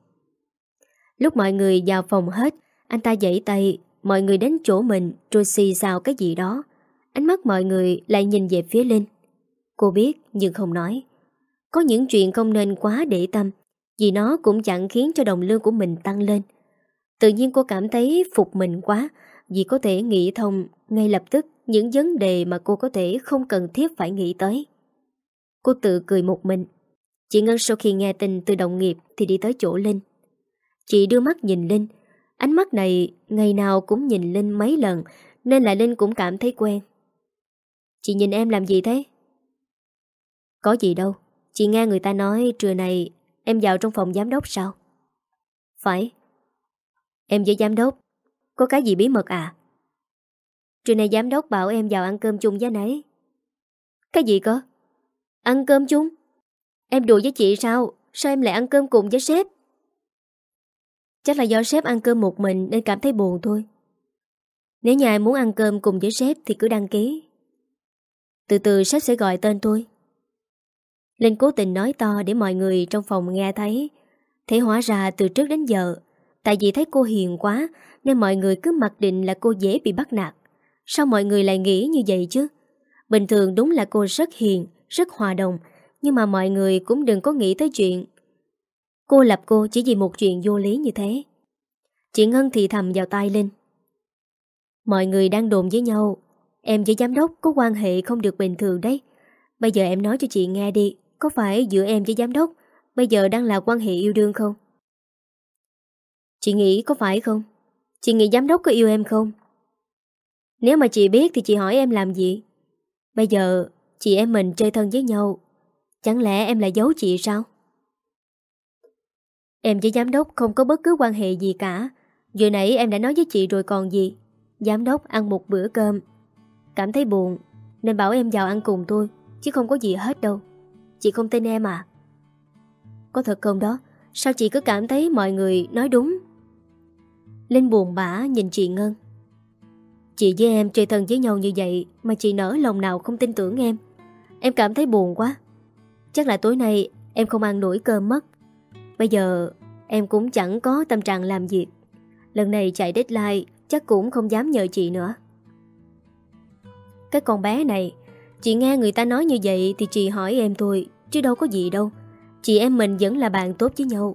Lúc mọi người vào phòng hết, anh ta giãy tay, mọi người đến chỗ mình rồi xì xào cái gì đó. Ánh mắt mọi người lại nhìn về phía Linh. Cô biết nhưng không nói. Có những chuyện không nên quá để tâm, vì nó cũng chẳng khiến cho đồng lương của mình tăng lên. Tự nhiên cô cảm thấy phục mình quá, vì có thể nghĩ thông ngay lập tức những vấn đề mà cô có thể không cần thiết phải nghĩ tới. Cô tự cười một mình. Chị Ngân sau khi nghe tin từ đồng nghiệp thì đi tới chỗ Linh. Chị đưa mắt nhìn Linh. Ánh mắt này ngày nào cũng nhìn Linh mấy lần, nên là Linh cũng cảm thấy quen. Chị nhìn em làm gì thế? Có gì đâu. Chị nghe người ta nói trưa này em vào trong phòng giám đốc sao? Phải. Em với giám đốc có cái gì bí mật à? Trưa nay giám đốc bảo em vào ăn cơm chung với anh ấy. Cái gì cơ? Ăn cơm chung? Em đùa với chị sao? Sao em lại ăn cơm cùng với sếp? Chắc là do sếp ăn cơm một mình nên cảm thấy buồn thôi. Nếu nhà em muốn ăn cơm cùng với sếp thì cứ đăng ký. Từ từ sếp sẽ gọi tên tôi. Linh cố tình nói to để mọi người trong phòng nghe thấy. Thế hóa ra từ trước đến giờ, tại vì thấy cô hiền quá nên mọi người cứ mặc định là cô dễ bị bắt nạt. Sao mọi người lại nghĩ như vậy chứ? Bình thường đúng là cô rất hiền, rất hòa đồng, nhưng mà mọi người cũng đừng có nghĩ tới chuyện cô lập cô chỉ vì một chuyện vô lý như thế. Chị Ngân thì thầm vào tai Linh. Mọi người đang đồn với nhau, em với giám đốc có quan hệ không được bình thường đấy. Bây giờ em nói cho chị nghe đi, có phải giữa em với giám đốc bây giờ đang là quan hệ yêu đương không? Chị nghĩ có phải không? Chị nghĩ giám đốc có yêu em không? Nếu mà chị biết thì chị hỏi em làm gì? Bây giờ chị em mình chơi thân với nhau, chẳng lẽ em lại giấu chị sao? Em với giám đốc không có bất cứ quan hệ gì cả. Vừa nãy em đã nói với chị rồi còn gì. Giám đốc ăn một bữa cơm, cảm thấy buồn nên bảo em vào ăn cùng tôi, chứ không có gì hết đâu. Chị không tin em à? Có thật không đó? Sao chị cứ cảm thấy mọi người nói đúng? Linh buồn bã nhìn chị Ngân. Chị với em chơi thân với nhau như vậy mà chị nỡ lòng nào không tin tưởng em. Em cảm thấy buồn quá. Chắc là tối nay em không ăn nổi cơm mất. Bây giờ em cũng chẳng có tâm trạng làm việc. Lần này chạy deadline chắc cũng không dám nhờ chị nữa. Cái con bé này, chị nghe người ta nói như vậy thì chị hỏi em thôi, chứ đâu có gì đâu. Chị em mình vẫn là bạn tốt với nhau.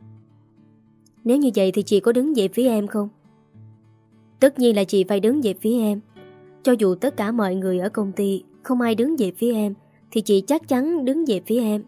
Nếu như vậy thì chị có đứng về phía em không? Tất nhiên là chị phải đứng về phía em. Cho dù tất cả mọi người ở công ty không ai đứng về phía em thì chị chắc chắn đứng về phía em.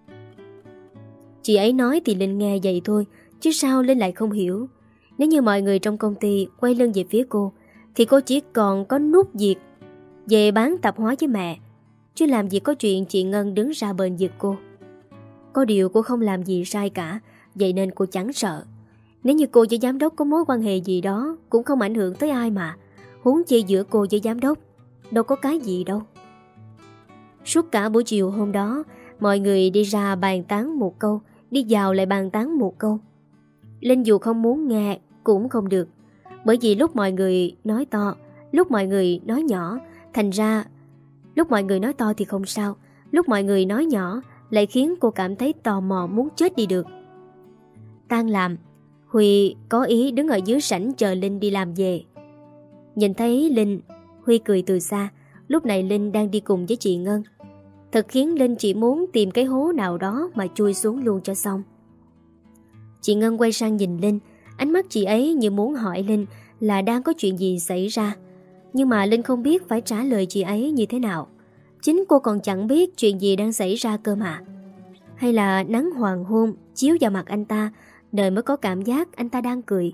Chị ấy nói thì Linh nghe vậy thôi, chứ sao Linh lại không hiểu. Nếu như mọi người trong công ty quay lưng về phía cô thì cô chỉ còn có nút việc về bán tạp hóa với mẹ, chứ làm gì có chuyện chị Ngân đứng ra bền vực cô. Có điều cô không làm gì sai cả, vậy nên cô chẳng sợ. Nếu như cô với giám đốc có mối quan hệ gì đó cũng không ảnh hưởng tới ai mà. Huống chi giữa cô với giám đốc đâu có cái gì đâu. Suốt cả buổi chiều hôm đó, mọi người đi ra bàn tán một câu, đi vào lại bàn tán một câu. Linh dù không muốn nghe cũng không được, bởi vì lúc mọi người nói to, lúc mọi người nói nhỏ, thành ra lúc mọi người nói to thì không sao, lúc mọi người nói nhỏ lại khiến cô cảm thấy tò mò muốn chết đi được. Tan làm, Huy có ý đứng ở dưới sảnh chờ Linh đi làm về. Nhìn thấy Linh, Huy cười từ xa. Lúc này Linh đang đi cùng với chị Ngân. Thật khiến Linh chỉ muốn tìm cái hố nào đó mà chui xuống luôn cho xong. Chị Ngân quay sang nhìn Linh, ánh mắt chị ấy như muốn hỏi Linh là đang có chuyện gì xảy ra. Nhưng mà Linh không biết phải trả lời chị ấy như thế nào. Chính cô còn chẳng biết chuyện gì đang xảy ra cơ mà. Hay là nắng hoàng hôn chiếu vào mặt anh ta, đời mới có cảm giác anh ta đang cười.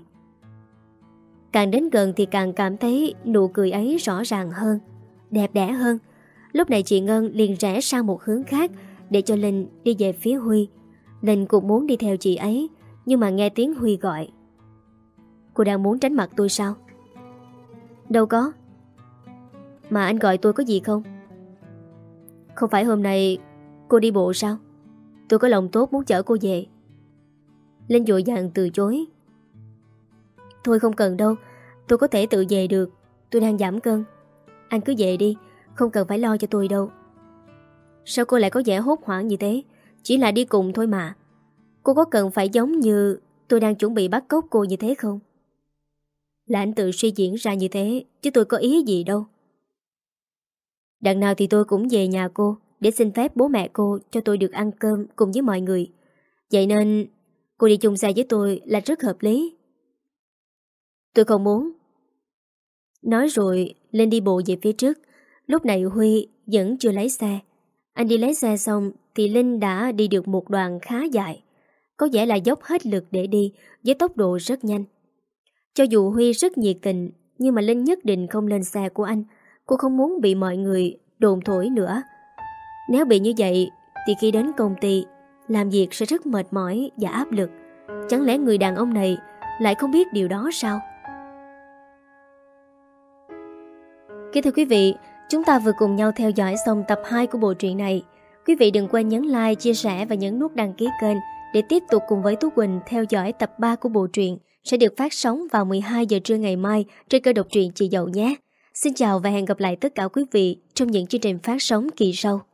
Càng đến gần thì càng cảm thấy nụ cười ấy rõ ràng hơn, đẹp đẽ hơn. Lúc này chị Ngân liền rẽ sang một hướng khác để cho Linh đi về phía Huy. Linh cũng muốn đi theo chị ấy, nhưng mà nghe tiếng Huy gọi. Cô đang muốn tránh mặt tôi sao? Đâu có. Mà anh gọi tôi có gì không? Không phải hôm nay cô đi bộ sao? Tôi có lòng tốt muốn chở cô về. Linh vội vàng từ chối. Thôi không cần đâu, tôi có thể tự về được. Tôi đang giảm cân. Anh cứ về đi, không cần phải lo cho tôi đâu. Sao cô lại có vẻ hốt hoảng như thế? Chỉ là đi cùng thôi mà. Cô có cần phải giống như tôi đang chuẩn bị bắt cóc cô như thế không? Là anh tự suy diễn ra như thế, chứ tôi có ý gì đâu. Đằng nào thì tôi cũng về nhà cô để xin phép bố mẹ cô cho tôi được ăn cơm cùng với mọi người. Vậy nên cô đi chung xe với tôi là rất hợp lý. Tôi không muốn. Nói rồi lên đi bộ về phía trước. Lúc này Huy vẫn chưa lấy xe. Anh đi lấy xe xong thì Linh đã đi được một đoạn khá dài. Có vẻ là dốc hết lực để đi với tốc độ rất nhanh. Cho dù Huy rất nhiệt tình, nhưng mà Linh nhất định không lên xe của anh. Cô không muốn bị mọi người đồn thổi nữa. Nếu bị như vậy thì khi đến công ty làm việc sẽ rất mệt mỏi và áp lực. Chẳng lẽ người đàn ông này lại không biết điều đó sao? Kính thưa quý vị, chúng ta vừa cùng nhau theo dõi xong tập hai của bộ truyện này. Quý vị đừng quên nhấn like, chia sẻ và nhấn nút đăng ký kênh để tiếp tục cùng với Tú Quỳnh theo dõi tập ba của bộ truyện sẽ được phát sóng vào mười hai giờ trưa ngày mai trên kênh Độc truyện Chị Dậu nhé. Xin chào và hẹn gặp lại tất cả quý vị trong những chương trình phát sóng kỳ sau.